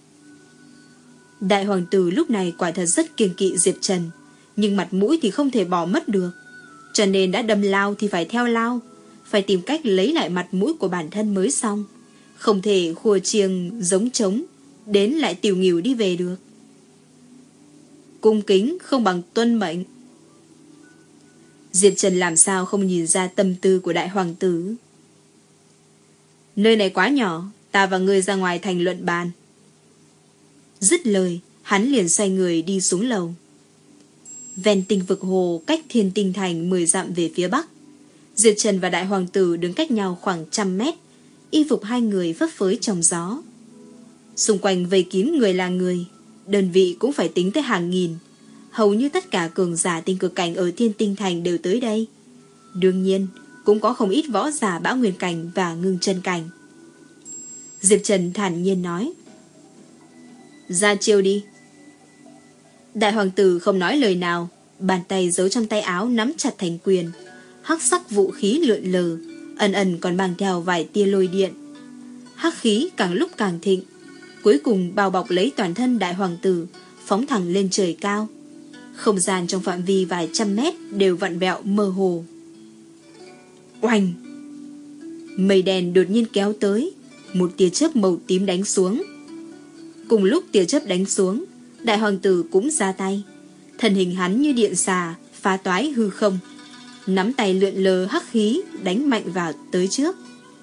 Đại hoàng tử lúc này quả thật rất kiêng kỵ Diệp Trần, nhưng mặt mũi thì không thể bỏ mất được, cho nên đã đâm lao thì phải theo lao. phải tìm cách lấy lại mặt mũi của bản thân mới xong. Không thể khua chiêng giống trống, đến lại tiểu nghỉu đi về được. Cung kính không bằng tuân mệnh. Diệp Trần làm sao không nhìn ra tâm tư của đại hoàng tử. Nơi này quá nhỏ, ta và ngươi ra ngoài thành luận bàn. Dứt lời, hắn liền xoay người đi xuống lầu. Ven tinh vực hồ cách Thiên Tinh Thành mười dặm về phía bắc. Diệp Trần và đại hoàng tử đứng cách nhau khoảng trăm mét. Y phục hai người phấp phới trong gió. Xung quanh vây kín người là người, đơn vị cũng phải tính tới hàng nghìn. Hầu như tất cả cường giả tinh cực cảnh ở Thiên Tinh Thành đều tới đây. Đương nhiên, cũng có không ít võ giả bão nguyên cảnh và ngưng chân cảnh. Diệp Trần thản nhiên nói: ra chiêu đi. Đại hoàng tử không nói lời nào, bàn tay giấu trong tay áo nắm chặt thành quyền. Hắc sắc vũ khí lượn lờ, ẩn ẩn còn mang theo vài tia lôi điện. Hắc khí càng lúc càng thịnh, cuối cùng bao bọc lấy toàn thân đại hoàng tử, phóng thẳng lên trời cao. Không gian trong phạm vi vài trăm mét đều vặn vẹo mơ hồ. Oanh! Mây đen đột nhiên kéo tới, một tia chớp màu tím đánh xuống. Cùng lúc tia chớp đánh xuống, đại hoàng tử cũng ra tay. Thân hình hắn như điện xà, phá toái hư không, nắm tay lượn lờ hắc khí đánh mạnh vào tới trước.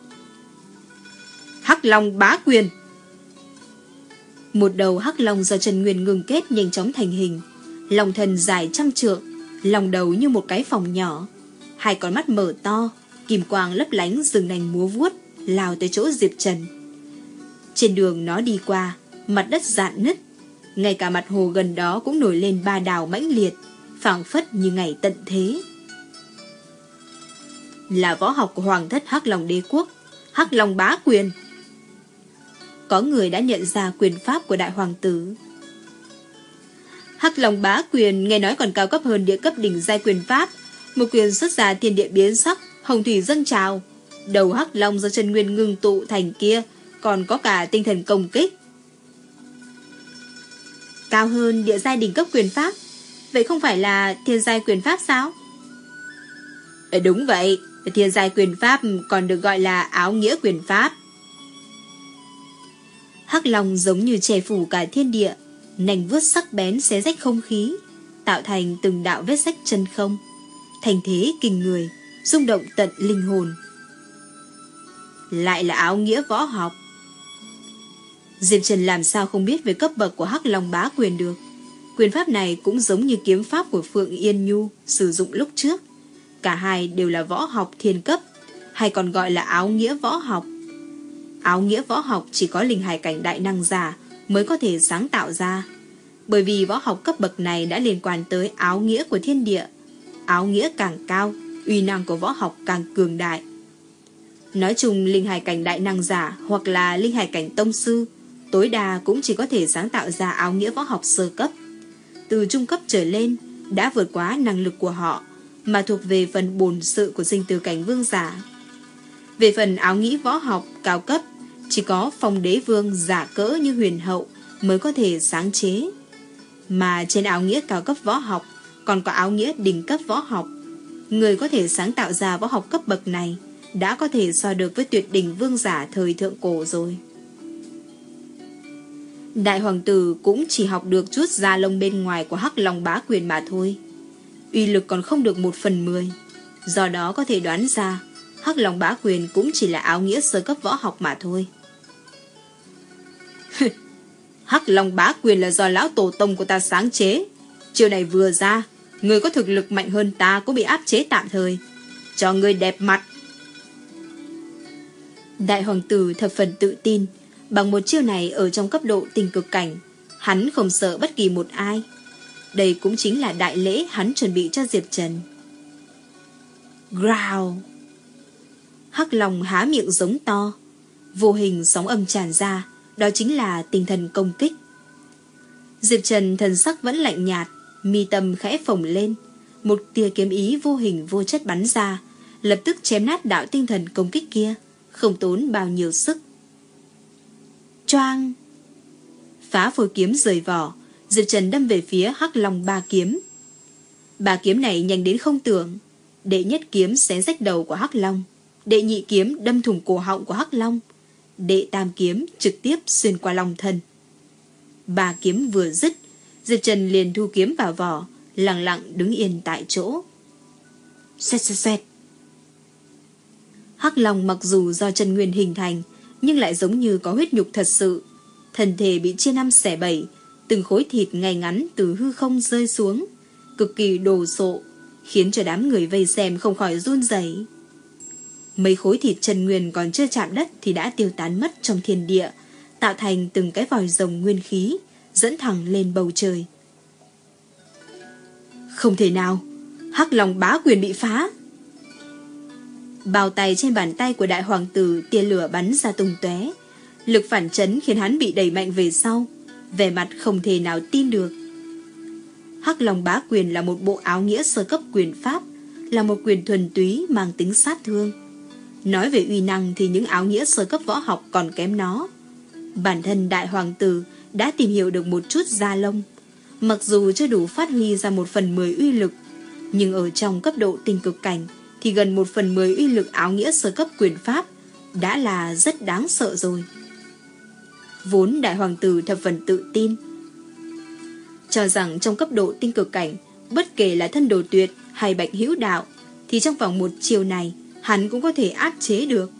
Hắc Long bá quyền. Một đầu hắc long do chân nguyên ngưng kết nhanh chóng thành hình. Long thân dài trăm trượng, lòng đầu như một cái phòng nhỏ, hai con mắt mở to, kim quang lấp lánh rừng nành múa vuốt, lao tới chỗ Diệp Trần. Trên đường nó đi qua, mặt đất rạn nứt, ngay cả mặt hồ gần đó cũng nổi lên ba đào mãnh liệt, phảng phất như ngày tận thế. Là võ học của hoàng thất Hắc Long đế quốc, Hắc Long bá quyền. Có người đã nhận ra quyền pháp của đại hoàng tử. Hắc Long bá quyền nghe nói còn cao cấp hơn địa cấp đỉnh giai quyền pháp. Một quyền xuất ra thiên địa biến sắc, hồng thủy dâng trào. Đầu hắc long do chân nguyên ngưng tụ thành kia còn có cả tinh thần công kích. Cao hơn địa giai đỉnh cấp quyền pháp, vậy không phải là thiên giai quyền pháp sao? Ừ, đúng vậy, thiên giai quyền pháp còn được gọi là áo nghĩa quyền pháp. Hắc long giống như che phủ cả thiên địa, nành vuốt sắc bén xé rách không khí, tạo thành từng đạo vết rách chân không, thành thế kinh người, rung động tận linh hồn. Lại là áo nghĩa võ học. Diệp Trần làm sao không biết về cấp bậc của Hắc Long bá quyền được. Quyền pháp này cũng giống như kiếm pháp của Phượng Yên Nhu sử dụng lúc trước. Cả hai đều là võ học thiên cấp, hay còn gọi là áo nghĩa võ học. Áo nghĩa võ học chỉ có linh hải cảnh đại năng giả mới có thể sáng tạo ra, bởi vì võ học cấp bậc này đã liên quan tới áo nghĩa của thiên địa. Áo nghĩa càng cao, uy năng của võ học càng cường đại. Nói chung, linh hải cảnh đại năng giả hoặc là linh hải cảnh tông sư tối đa cũng chỉ có thể sáng tạo ra áo nghĩa võ học sơ cấp. Từ trung cấp trở lên đã vượt quá năng lực của họ, mà thuộc về phần bổn sự của sinh tử cảnh vương giả. Về phần áo nghĩa võ học cao cấp, chỉ có phong đế vương giả cỡ như huyền hậu mới có thể sáng chế. Mà trên áo nghĩa cao cấp võ học còn có áo nghĩa đỉnh cấp võ học. Người có thể sáng tạo ra võ học cấp bậc này đã có thể so được với tuyệt đỉnh vương giả thời thượng cổ rồi. Đại hoàng tử cũng chỉ học được chút da lông bên ngoài của Hắc Long bá quyền mà thôi, uy lực còn không được một phần mười. Do đó có thể đoán ra Hắc Long bá quyền cũng chỉ là áo nghĩa sơ cấp võ học mà thôi. Hắc Long bá quyền là do lão tổ tông của ta sáng chế. Chiêu này vừa ra, người có thực lực mạnh hơn ta cũng bị áp chế tạm thời. Cho người đẹp mặt. Đại hoàng tử thập phần tự tin, bằng một chiêu này ở trong cấp độ tình cực cảnh, hắn không sợ bất kỳ một ai. Đây cũng chính là đại lễ hắn chuẩn bị cho Diệp Trần. Growl. Hắc Long há miệng giống to, vô hình sóng âm tràn ra, đó chính là tinh thần công kích. Diệp Trần thần sắc vẫn lạnh nhạt, mi tâm khẽ phồng lên, một tia kiếm ý vô hình vô chất bắn ra, lập tức chém nát đạo tinh thần công kích kia, không tốn bao nhiêu sức. Choang! Phá phôi kiếm rời vỏ, Diệp Trần đâm về phía Hắc Long ba kiếm. Ba kiếm này nhanh đến không tưởng, đệ nhất kiếm xé rách đầu của Hắc Long, đệ nhị kiếm đâm thủng cổ họng của Hắc Long, đệ tam kiếm trực tiếp xuyên qua lòng thân. Ba kiếm vừa dứt, Diệp Trần liền thu kiếm vào vỏ, lặng lặng đứng yên tại chỗ. Xoẹt xoẹt xoẹt. Hắc Long mặc dù do chân nguyên hình thành, nhưng lại giống như có huyết nhục thật sự. Thân thể bị chia năm xẻ bảy, từng khối thịt ngay ngắn từ hư không rơi xuống, cực kỳ đồ sộ, khiến cho đám người vây xem không khỏi run rẩy. Mấy khối thịt chân nguyên còn chưa chạm đất thì đã tiêu tán mất trong thiên địa, tạo thành từng cái vòi rồng nguyên khí, dẫn thẳng lên bầu trời. Không thể nào, Hắc Long bá quyền bị phá. Bao tay trên bàn tay của đại hoàng tử tia lửa bắn ra tung tóe, lực phản chấn khiến hắn bị đẩy mạnh về sau, vẻ mặt không thể nào tin được. Hắc Long bá quyền là một bộ áo nghĩa sơ cấp quyền pháp, là một quyền thuần túy mang tính sát thương. Nói về uy năng thì những áo nghĩa sơ cấp võ học còn kém nó. Bản thân đại hoàng tử đã tìm hiểu được một chút da lông, mặc dù chưa đủ phát huy ra một phần mười uy lực, nhưng ở trong cấp độ tinh cực cảnh thì gần một phần mười uy lực áo nghĩa sơ cấp quyền pháp đã là rất đáng sợ rồi. Vốn đại hoàng tử thập phần tự tin, cho rằng trong cấp độ tinh cực cảnh, bất kể là thân đồ tuyệt hay bạch hữu đạo, thì trong vòng một chiều này hắn cũng có thể áp chế được.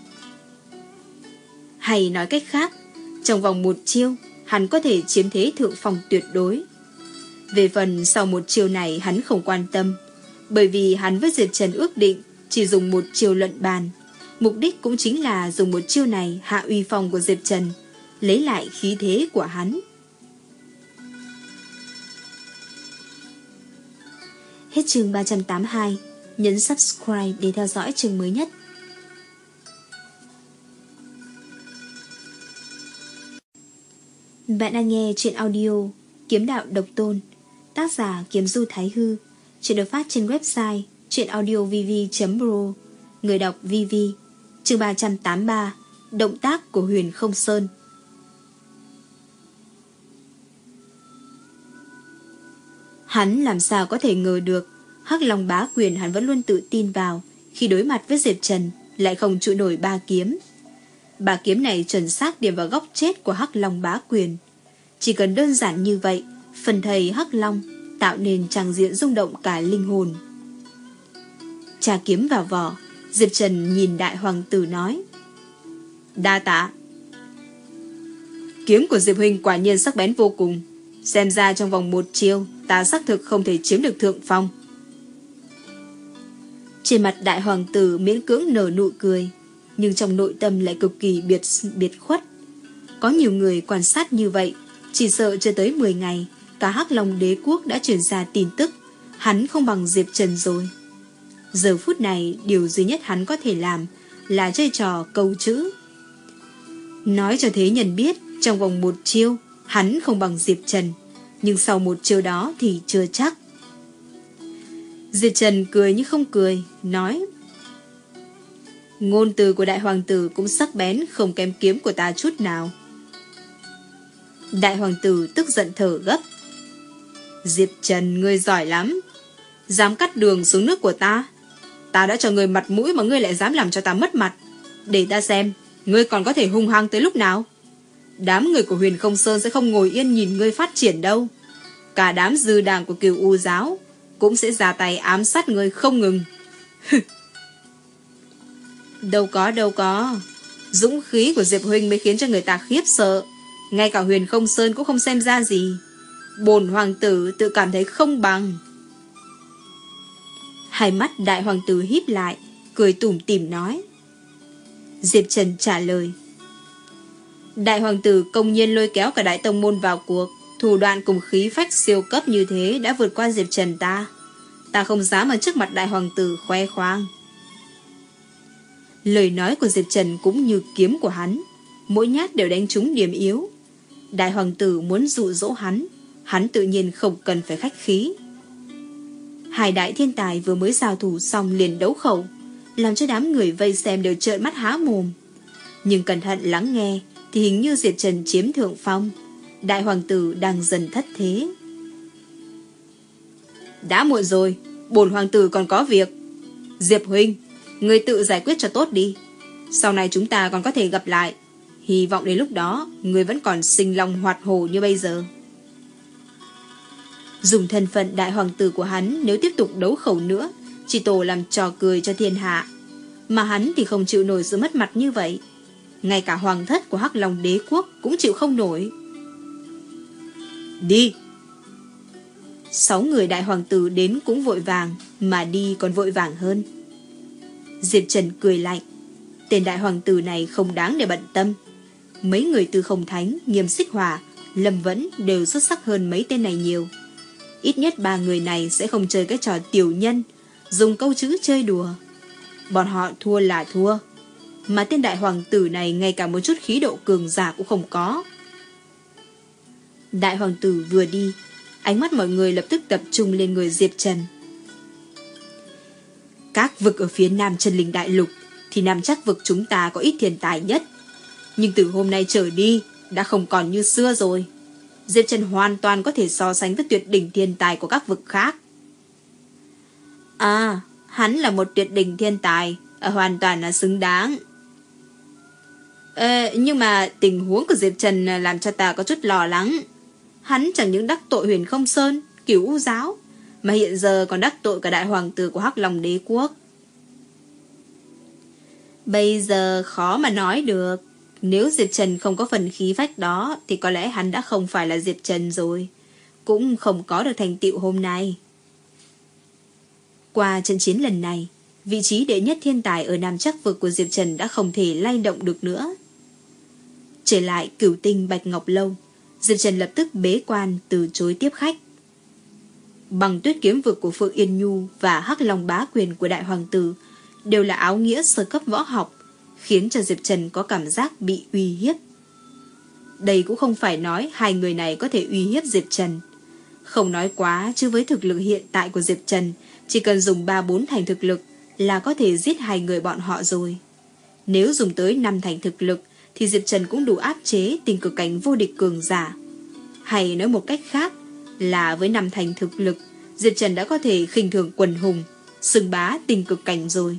Hay nói cách khác, trong vòng một chiêu hắn có thể chiếm thế thượng phong tuyệt đối. Về phần sau một chiêu này hắn không quan tâm, bởi vì hắn với Diệp Trần ước định chỉ dùng một chiêu luận bàn, mục đích cũng chính là dùng một chiêu này hạ uy phong của Diệp Trần, lấy lại khí thế của hắn. Hết chương ba trăm tám mươi hai, nhấn subscribe để theo dõi chương mới nhất. Bạn đang nghe chuyện audio Kiếm Đạo Độc Tôn, tác giả Kiếm Du Thái Hư, chuyện được phát trên website chuyenaudiovv chấm pro, người đọc vê vê. Chương ba trăm tám mươi ba, động tác của Huyền Không Sơn. Hắn làm sao có thể ngờ được Hắc Long bá quyền hắn vẫn luôn tự tin vào, khi đối mặt với Diệp Trần lại không trụ nổi ba kiếm. Ba kiếm này chuẩn xác điểm vào góc chết của Hắc Long bá quyền. Chỉ cần đơn giản như vậy, phần thầy Hắc Long tạo nên tràng diện rung động cả linh hồn. Trà kiếm vào vỏ, Diệp Trần nhìn đại hoàng tử nói: đa tạ. Kiếm của Diệp huynh quả nhiên sắc bén vô cùng, xem ra trong vòng một chiêu ta xác thực không thể chiếm được thượng phong. Trên mặt đại hoàng tử miễn cưỡng nở nụ cười, nhưng trong nội tâm lại cực kỳ biệt biệt khuất. Có nhiều người quan sát như vậy, chỉ sợ chưa tới mười ngày, cả Hắc Long đế quốc đã truyền ra tin tức hắn không bằng Diệp Trần rồi. Giờ phút này điều duy nhất hắn có thể làm là chơi trò câu chữ, nói cho thế nhân biết trong vòng một chiêu hắn không bằng Diệp Trần, nhưng sau một chiêu đó thì chưa chắc. Diệp Trần cười như không cười, nói: ngôn từ của đại hoàng tử cũng sắc bén không kém kiếm của ta chút nào. Đại hoàng tử tức giận thở gấp: Diệp Trần, ngươi giỏi lắm, dám cắt đường xuống nước của ta. Ta đã cho ngươi mặt mũi mà ngươi lại dám làm cho ta mất mặt. Để ta xem ngươi còn có thể hung hăng tới lúc nào. Đám người của Huyền Không Sơn sẽ không ngồi yên nhìn ngươi phát triển đâu. Cả đám dư đảng của Cửu U giáo cũng sẽ ra tay ám sát ngươi không ngừng. Đâu có đâu có, dũng khí của Diệp huynh mới khiến cho người ta khiếp sợ. Ngay cả Huyền Không Sơn cũng không xem ra gì. Bổn hoàng tử tự cảm thấy không bằng. Hai mắt đại hoàng tử híp lại, cười tủm tỉm nói. Diệp Trần trả lời: đại hoàng tử công nhiên lôi kéo cả đại tông môn vào cuộc, thủ đoạn cùng khí phách siêu cấp như thế đã vượt qua Diệp Trần ta. Ta không dám ở trước mặt đại hoàng tử khoe khoang. Lời nói của Diệp Trần cũng như kiếm của hắn, mỗi nhát đều đánh trúng điểm yếu. Đại hoàng tử muốn dụ dỗ hắn, hắn tự nhiên không cần phải khách khí. Hai đại thiên tài vừa mới giao thủ xong liền đấu khẩu, làm cho đám người vây xem đều trợn mắt há mồm. Nhưng cẩn thận lắng nghe thì hình như Diệp Trần chiếm thượng phong, đại hoàng tử đang dần thất thế. Đã muộn rồi, bổn hoàng tử còn có việc. Diệp huynh, Ngươi tự giải quyết cho tốt đi. Sau này chúng ta còn có thể gặp lại. Hy vọng đến lúc đó ngươi vẫn còn sinh long hoạt hổ như bây giờ. Dùng thân phận đại hoàng tử của hắn, nếu tiếp tục đấu khẩu nữa, chỉ tổ làm trò cười cho thiên hạ. Mà hắn thì không chịu nổi sự mất mặt như vậy. Ngay cả hoàng thất của Hắc Long đế quốc cũng chịu không nổi. Đi. Sáu người đại hoàng tử đến cũng vội vàng, mà đi còn vội vàng hơn. Diệp Trần cười lạnh. Tên đại hoàng tử này không đáng để bận tâm. Mấy người Tư Không Thánh, Nghiêm Xích Hỏa, Lâm Vẫn đều xuất sắc hơn mấy tên này nhiều. Ít nhất ba người này sẽ không chơi cái trò tiểu nhân, dùng câu chữ chơi đùa. Bọn họ thua là thua, mà tên đại hoàng tử này ngay cả một chút khí độ cường giả cũng không có. Đại hoàng tử vừa đi, ánh mắt mọi người lập tức tập trung lên người Diệp Trần. Các vực ở phía nam Chân Linh Đại Lục thì Nam Chắc vực chúng ta có ít thiên tài nhất, nhưng từ hôm nay trở đi đã không còn như xưa rồi. Diệp Trần hoàn toàn có thể so sánh với tuyệt đỉnh thiên tài của các vực khác. À, hắn là một tuyệt đỉnh thiên tài, hoàn toàn là xứng đáng. Ê, nhưng mà tình huống của Diệp Trần làm cho ta có chút lo lắng. Hắn chẳng những đắc tội Huyền Không Sơn, Cửu U Giáo, mà hiện giờ còn đắc tội cả đại hoàng tử của Hắc Long đế quốc. Bây giờ khó mà nói được. Nếu Diệp Trần không có phần khí phách đó thì có lẽ hắn đã không phải là Diệp Trần rồi, cũng không có được thành tựu hôm nay. Qua trận chiến lần này, vị trí đệ nhất thiên tài ở Nam Chắc vực của Diệp Trần đã không thể lay động được nữa. Trở lại Cửu Tinh Bạch Ngọc Lâu, Diệp Trần lập tức bế quan từ chối tiếp khách. Bằng Tuyết Kiếm vực của Phượng Yên Nhu và Hắc Long Bá Quyền của Đại Hoàng tử đều là áo nghĩa sơ cấp võ học, khiến cho Diệp Trần có cảm giác bị uy hiếp. Đây cũng không phải nói hai người này có thể uy hiếp Diệp Trần. Không nói quá, chứ với thực lực hiện tại của Diệp Trần, chỉ cần dùng ba bốn thành thực lực là có thể giết hai người bọn họ rồi. Nếu dùng tới năm thành thực lực thì Diệp Trần cũng đủ áp chế tình cực cảnh vô địch cường giả. Hay nói một cách khác là với năm thành thực lực, Diệp Trần đã có thể khinh thường quần hùng, xưng bá tình cực cảnh rồi.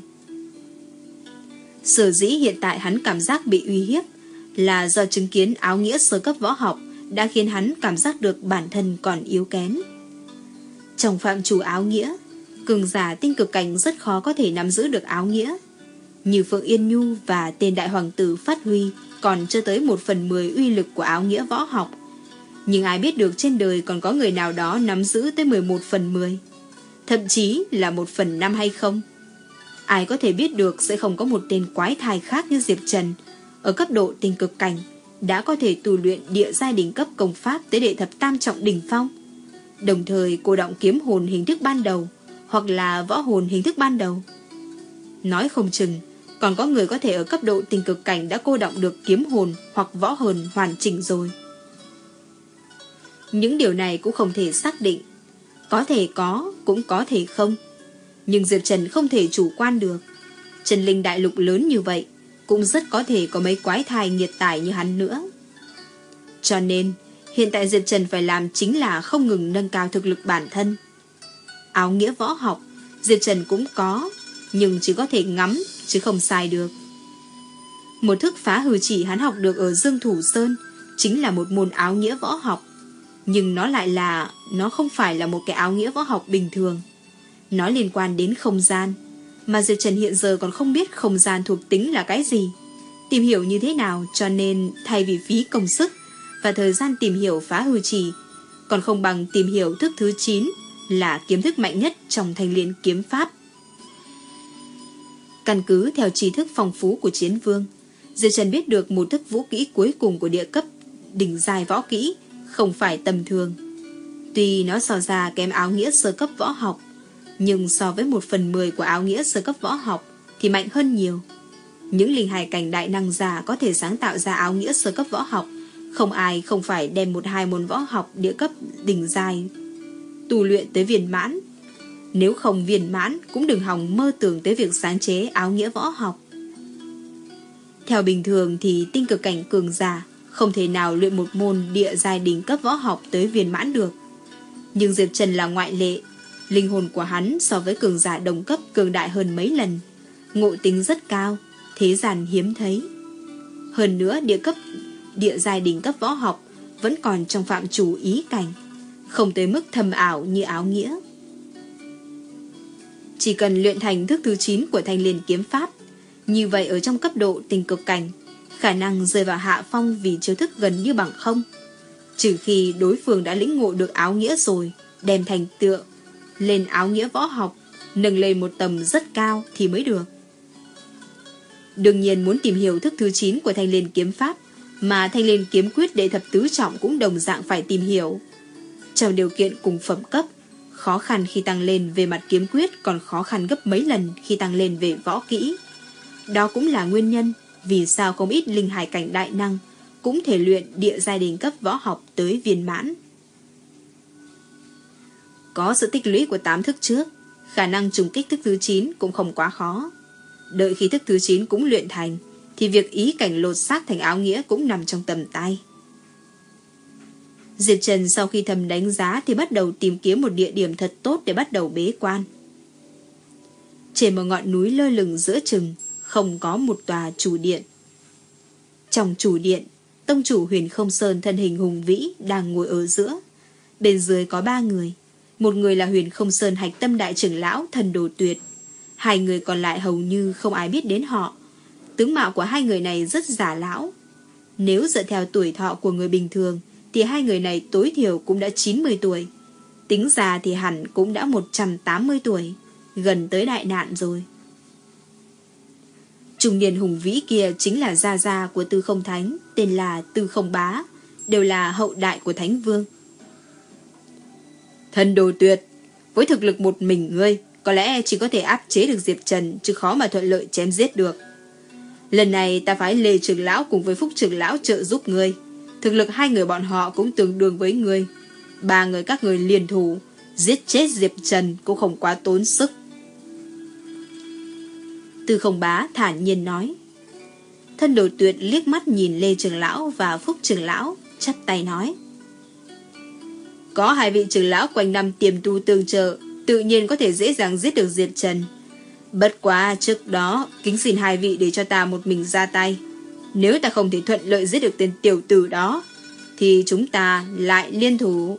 Sở dĩ hiện tại hắn cảm giác bị uy hiếp là do chứng kiến áo nghĩa sơ cấp võ học đã khiến hắn cảm giác được bản thân còn yếu kém. Trong phạm trù áo nghĩa, cường giả tinh cực cảnh rất khó có thể nắm giữ được áo nghĩa. Như Phượng Yên Nhu và tên đại hoàng tử phát huy còn chưa tới một phần mười uy lực của áo nghĩa võ học. Nhưng ai biết được trên đời còn có người nào đó nắm giữ tới mười một phần mười, thậm chí là một phần năm hay không? Ai có thể biết được sẽ không có một tên quái thai khác như Diệp Trần ở cấp độ tinh cực cảnh đã có thể tu luyện địa giai đỉnh cấp công pháp tới đệ thập tam trọng đỉnh phong, đồng thời cô động kiếm hồn hình thức ban đầu hoặc là võ hồn hình thức ban đầu. Nói không chừng còn có người có thể ở cấp độ tinh cực cảnh đã cô động được kiếm hồn hoặc võ hồn hoàn chỉnh rồi. Những điều này cũng không thể xác định, có thể có, cũng có thể không. Nhưng Diệp Trần không thể chủ quan được. Chân Linh Đại Lục lớn như vậy, cũng rất có thể có mấy quái thai nghiệt tài như hắn nữa. Cho nên, hiện tại Diệp Trần phải làm chính là không ngừng nâng cao thực lực bản thân. Áo nghĩa võ học, Diệp Trần cũng có, nhưng chỉ có thể ngắm, chứ không sai được. Một thức phá hư chỉ hắn học được ở Dương Thủ Sơn chính là một môn áo nghĩa võ học. Nhưng nó lại là, nó không phải là một cái áo nghĩa võ học bình thường. Nó liên quan đến không gian, mà Diệp Trần hiện giờ còn không biết không gian thuộc tính là cái gì, tìm hiểu như thế nào, cho nên thay vì phí công sức và thời gian tìm hiểu phá hư chỉ, còn không bằng tìm hiểu thức thứ chín là kiếm thức mạnh nhất trong Thanh Liên kiếm pháp. Căn cứ theo tri thức phong phú của Chiến Vương, Diệp Trần biết được một thức vũ kỹ cuối cùng của địa cấp đỉnh giai võ kỹ không phải tầm thường. Tuy nó so ra kém áo nghĩa sơ cấp võ học, nhưng so với một phần mười của áo nghĩa sơ cấp võ học thì mạnh hơn nhiều. Những linh hài cảnh đại năng giả có thể sáng tạo ra áo nghĩa sơ cấp võ học, không ai không phải đem một hai môn võ học địa cấp đỉnh giai tu luyện tới viên mãn. Nếu không viên mãn cũng đừng hòng mơ tưởng tới việc sáng chế áo nghĩa võ học. Theo bình thường thì tinh cực cảnh cường giả không thể nào luyện một môn địa giai đỉnh cấp võ học tới viên mãn được. Nhưng Diệp Trần là ngoại lệ. Linh hồn của hắn so với cường giả đồng cấp cường đại hơn mấy lần, ngộ tính rất cao, thế gian hiếm thấy. Hơn nữa địa cấp địa giai đỉnh cấp võ học vẫn còn trong phạm chủ ý cảnh, không tới mức thâm ảo như áo nghĩa. Chỉ cần luyện thành thức thứ chín của Thanh Liên kiếm pháp, như vậy ở trong cấp độ tình cực cảnh, khả năng rơi vào hạ phong vì chiêu thức gần như bằng không. Trừ khi đối phương đã lĩnh ngộ được áo nghĩa rồi, đem thành tựu lên áo nghĩa võ học, nâng lên một tầm rất cao thì mới được. Đương nhiên muốn tìm hiểu thức thứ chín của Thanh Liên kiếm pháp, mà Thanh Liên kiếm quyết đệ thập tứ trọng cũng đồng dạng phải tìm hiểu. Trong điều kiện cùng phẩm cấp, khó khăn khi tăng lên về mặt kiếm quyết còn khó khăn gấp mấy lần khi tăng lên về võ kỹ. Đó cũng là nguyên nhân vì sao không ít linh hải cảnh đại năng cũng thể luyện địa giai đỉnh cấp võ học tới viên mãn. Có sự tích lũy của tám thức trước, khả năng trùng kích thức thứ chín cũng không quá khó. Đợi khi thức thứ chín cũng luyện thành, thì việc ý cảnh lột xác thành áo nghĩa cũng nằm trong tầm tay. Diệp Trần sau khi thầm đánh giá thì bắt đầu tìm kiếm một địa điểm thật tốt để bắt đầu bế quan. Trên một ngọn núi lơ lửng giữa chừng, không có một tòa chủ điện. Trong chủ điện, tông chủ Huyền Không Sơn thân hình hùng vĩ đang ngồi ở giữa. Bên dưới có ba người. Một người là Huyền Không Sơn hạch tâm đại trưởng lão Thần Đồ Tuyệt. Hai người còn lại hầu như không ai biết đến họ. Tướng mạo của hai người này rất già lão. Nếu dựa theo tuổi thọ của người bình thường thì hai người này tối thiểu cũng đã chín mươi tuổi. Tính già thì hẳn cũng đã một trăm tám mươi tuổi, gần tới đại nạn rồi. Trung niên hùng vĩ kia chính là gia gia của Tư Không Thánh, tên là Tư Không Bá, đều là hậu đại của Thánh Vương. Thần Đồ Tuyệt, với thực lực một mình ngươi, có lẽ chỉ có thể áp chế được Diệp Trần, chứ khó mà thuận lợi chém giết được. Lần này ta phái Lê trưởng lão cùng với Phúc trưởng lão trợ giúp ngươi. Thực lực hai người bọn họ cũng tương đương với ngươi. Ba người các người liên thủ, giết chết Diệp Trần cũng không quá tốn sức. Tư Không Bá thản nhiên nói. Thân Đồ Tuyệt liếc mắt nhìn Lê trưởng lão và Phúc trưởng lão, chắp tay nói. Có hai vị trưởng lão quanh năm tiềm tu tương trợ, tự nhiên có thể dễ dàng giết được Diệp Trần. Bất quá trước đó, kính xin hai vị để cho ta một mình ra tay. Nếu ta không thể thuận lợi giết được tên tiểu tử đó, thì chúng ta lại liên thủ.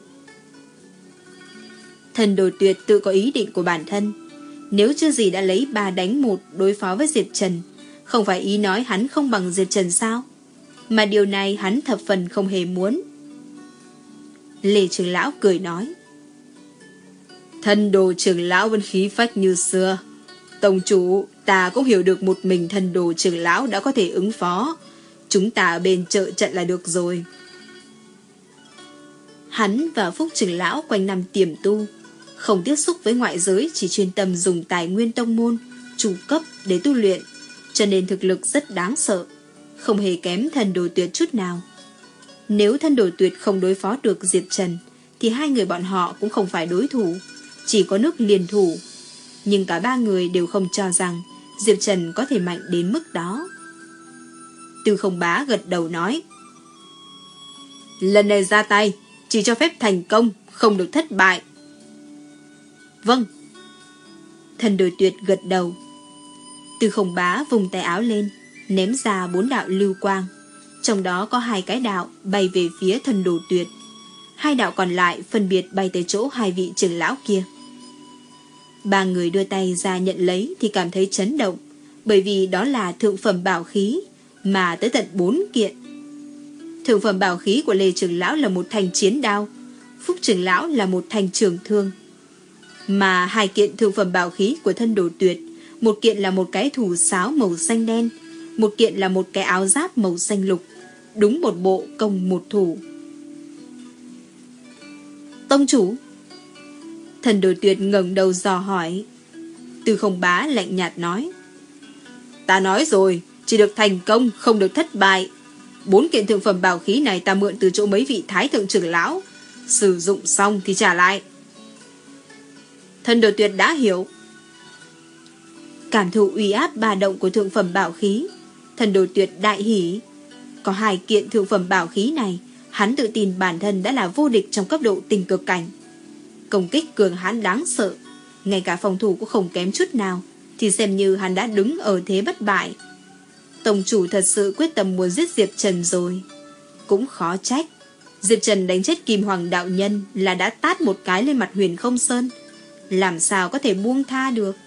Thần Đồ Tuyệt tự có ý định của bản thân. Nếu chưa gì đã lấy ba đánh một đối phó với Diệp Trần, không phải ý nói hắn không bằng Diệp Trần sao? Mà điều này hắn thập phần không hề muốn. Lê trưởng lão cười nói. Thần Đồ trưởng lão vẫn khí phách như xưa. Tông chủ, ta cũng hiểu được một mình Thần Đồ trưởng lão đã có thể ứng phó. Chúng ta ở bên trợ trận là được rồi. Hắn và Phúc trưởng lão quanh năm tiềm tu, không tiếp xúc với ngoại giới, chỉ chuyên tâm dùng tài nguyên tông môn, chủ cấp để tu luyện, cho nên thực lực rất đáng sợ, không hề kém Thần Đồ Tuyệt chút nào. Nếu Thần Đồ Tuyệt không đối phó được Diệp Trần, thì hai người bọn họ cũng không phải đối thủ, chỉ có nước liên thủ. Nhưng cả ba người đều không cho rằng Diệp Trần có thể mạnh đến mức đó. Tư Không Bá gật đầu nói. Lần này ra tay, chỉ cho phép thành công, không được thất bại. Vâng. Thần Đồ Tuyệt gật đầu. Tư Không Bá vùng tay áo lên, ném ra bốn đạo lưu quang. Trong đó có hai cái đạo bay về phía Thần Đồ Tuyệt. Hai đạo còn lại phân biệt bay tới chỗ hai vị trưởng lão kia. Ba người đưa tay ra nhận lấy thì cảm thấy chấn động, bởi vì đó là thượng phẩm bảo khí, mà tới tận bốn kiện. Thượng phẩm bảo khí của Lê trưởng lão là một thanh chiến đao, Phúc trưởng lão là một thanh trường thương. Mà hai kiện thượng phẩm bảo khí của Thần Đồ Tuyệt, một kiện là một cái thủ sáo màu xanh đen, một kiện là một cái áo giáp màu xanh lục, đúng một bộ công một thủ. Tông chủ. Thần Đồ Tuyệt ngẩng đầu dò hỏi. Tư Không Bá lạnh nhạt nói. Ta nói rồi, chỉ được thành công, không được thất bại. Bốn kiện thượng phẩm bảo khí này ta mượn từ chỗ mấy vị thái thượng trưởng lão, sử dụng xong thì trả lại. Thần Đồ Tuyệt đã hiểu. Cảm thụ uy áp ba động của thượng phẩm bảo khí, Thần Đồ Tuyệt đại hỉ. Có hai kiện thượng phẩm bảo khí này, hắn tự tin bản thân đã là vô địch trong cấp độ tình cực cảnh. Công kích cường hãn đáng sợ, ngay cả phòng thủ cũng không kém chút nào, thì xem như hắn đã đứng ở thế bất bại. Tông chủ thật sự quyết tâm muốn giết Diệp Trần rồi. Cũng khó trách Diệp Trần đánh chết Kim Hoàng đạo nhân là đã tát một cái lên mặt Huyền Không Sơn, làm sao có thể buông tha được.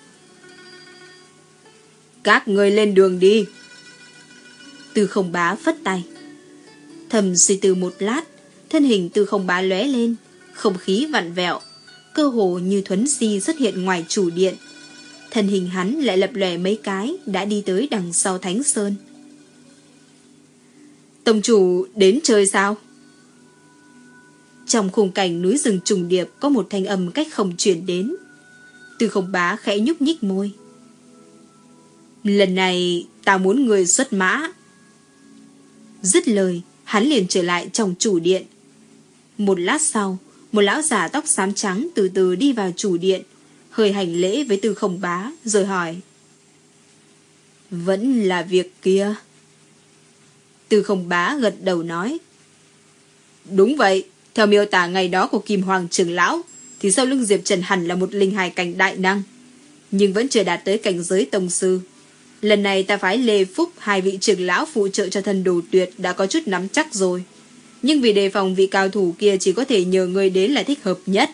Các người lên đường đi. Tư Không Bá phất tay. Thầm suy tư một lát, thân hình Tư Không Bá lóe lên, không khí vặn vẹo, cơ hồ như thuấn di xuất hiện ngoài chủ điện. Thân hình hắn lại lập lòe mấy cái, đã đi tới đằng sau Thánh Sơn. Tông chủ đến chơi sao? Trong khung cảnh núi rừng trùng điệp có một thanh âm cách không chuyển đến. Tư Không Bá khẽ nhúc nhích môi. Lần này ta muốn người xuất mã. Dứt lời, hắn liền trở lại trong chủ điện. Một lát sau, một lão già tóc xám trắng từ từ đi vào chủ điện, hơi hành lễ với Tư Không Bá, rồi hỏi. Vẫn là việc kia. Tư Không Bá gật đầu nói. Đúng vậy, theo miêu tả ngày đó của Kim Hoàng trưởng lão, thì sau lưng Diệp Trần hẳn là một linh hài cảnh đại năng, nhưng vẫn chưa đạt tới cảnh giới tông sư. Lần này ta phái Lê Phúc, hai vị trưởng lão phụ trợ cho thân đồ tuyệt đã có chút nắm chắc rồi, nhưng vì đề phòng vị cao thủ kia chỉ có thể nhờ người đến là thích hợp nhất.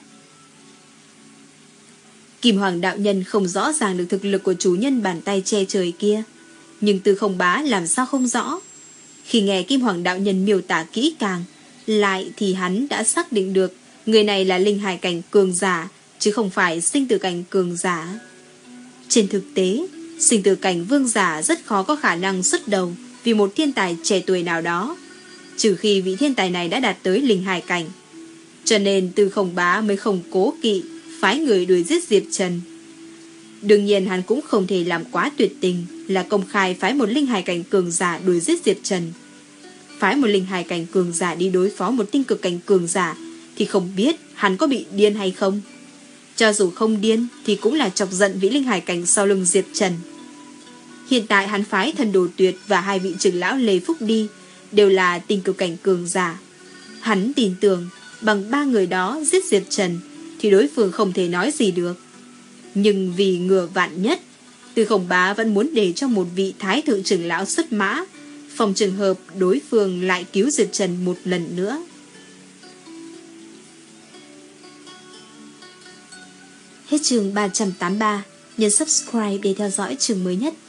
Kim Hoàng đạo nhân không rõ ràng được thực lực của chủ nhân bàn tay che trời kia, nhưng Tư Không Bá làm sao không rõ. Khi nghe Kim Hoàng đạo nhân miêu tả kỹ càng lại thì hắn đã xác định được người này là linh hài cảnh cường giả, chứ không phải sinh tử cảnh cường giả. Trên thực tế, sinh tử cảnh vương giả rất khó có khả năng xuất đầu vì một thiên tài trẻ tuổi nào đó, trừ khi vị thiên tài này đã đạt tới linh hài cảnh. Cho nên Tư Không Bá mới không cố kỵ phái người đuổi giết Diệp Trần. Đương nhiên hắn cũng không thể làm quá tuyệt tình, là công khai phái một linh hài cảnh cường giả đuổi giết Diệp Trần. Phái một linh hài cảnh cường giả đi đối phó một tinh cực cảnh cường giả thì không biết hắn có bị điên hay không. Cho dù không điên thì cũng là chọc giận vị linh hài cảnh sau lưng Diệp Trần. Hiện tại hắn phái Thần Đồ Tuyệt và hai vị trưởng lão Lê Phúc đi đều là tinh cực cảnh cường giả. Hắn tin tưởng bằng ba người đó giết Diệp Trần thì đối phương không thể nói gì được. Nhưng vì ngừa vạn nhất, Tư Không Bá vẫn muốn để cho một vị thái thượng trưởng lão xuất mã, phòng trường hợp đối phương lại cứu Diệp Trần một lần nữa. Hết chương ba trăm tám mươi ba. Nhấn subscribe để theo dõi chương mới nhất.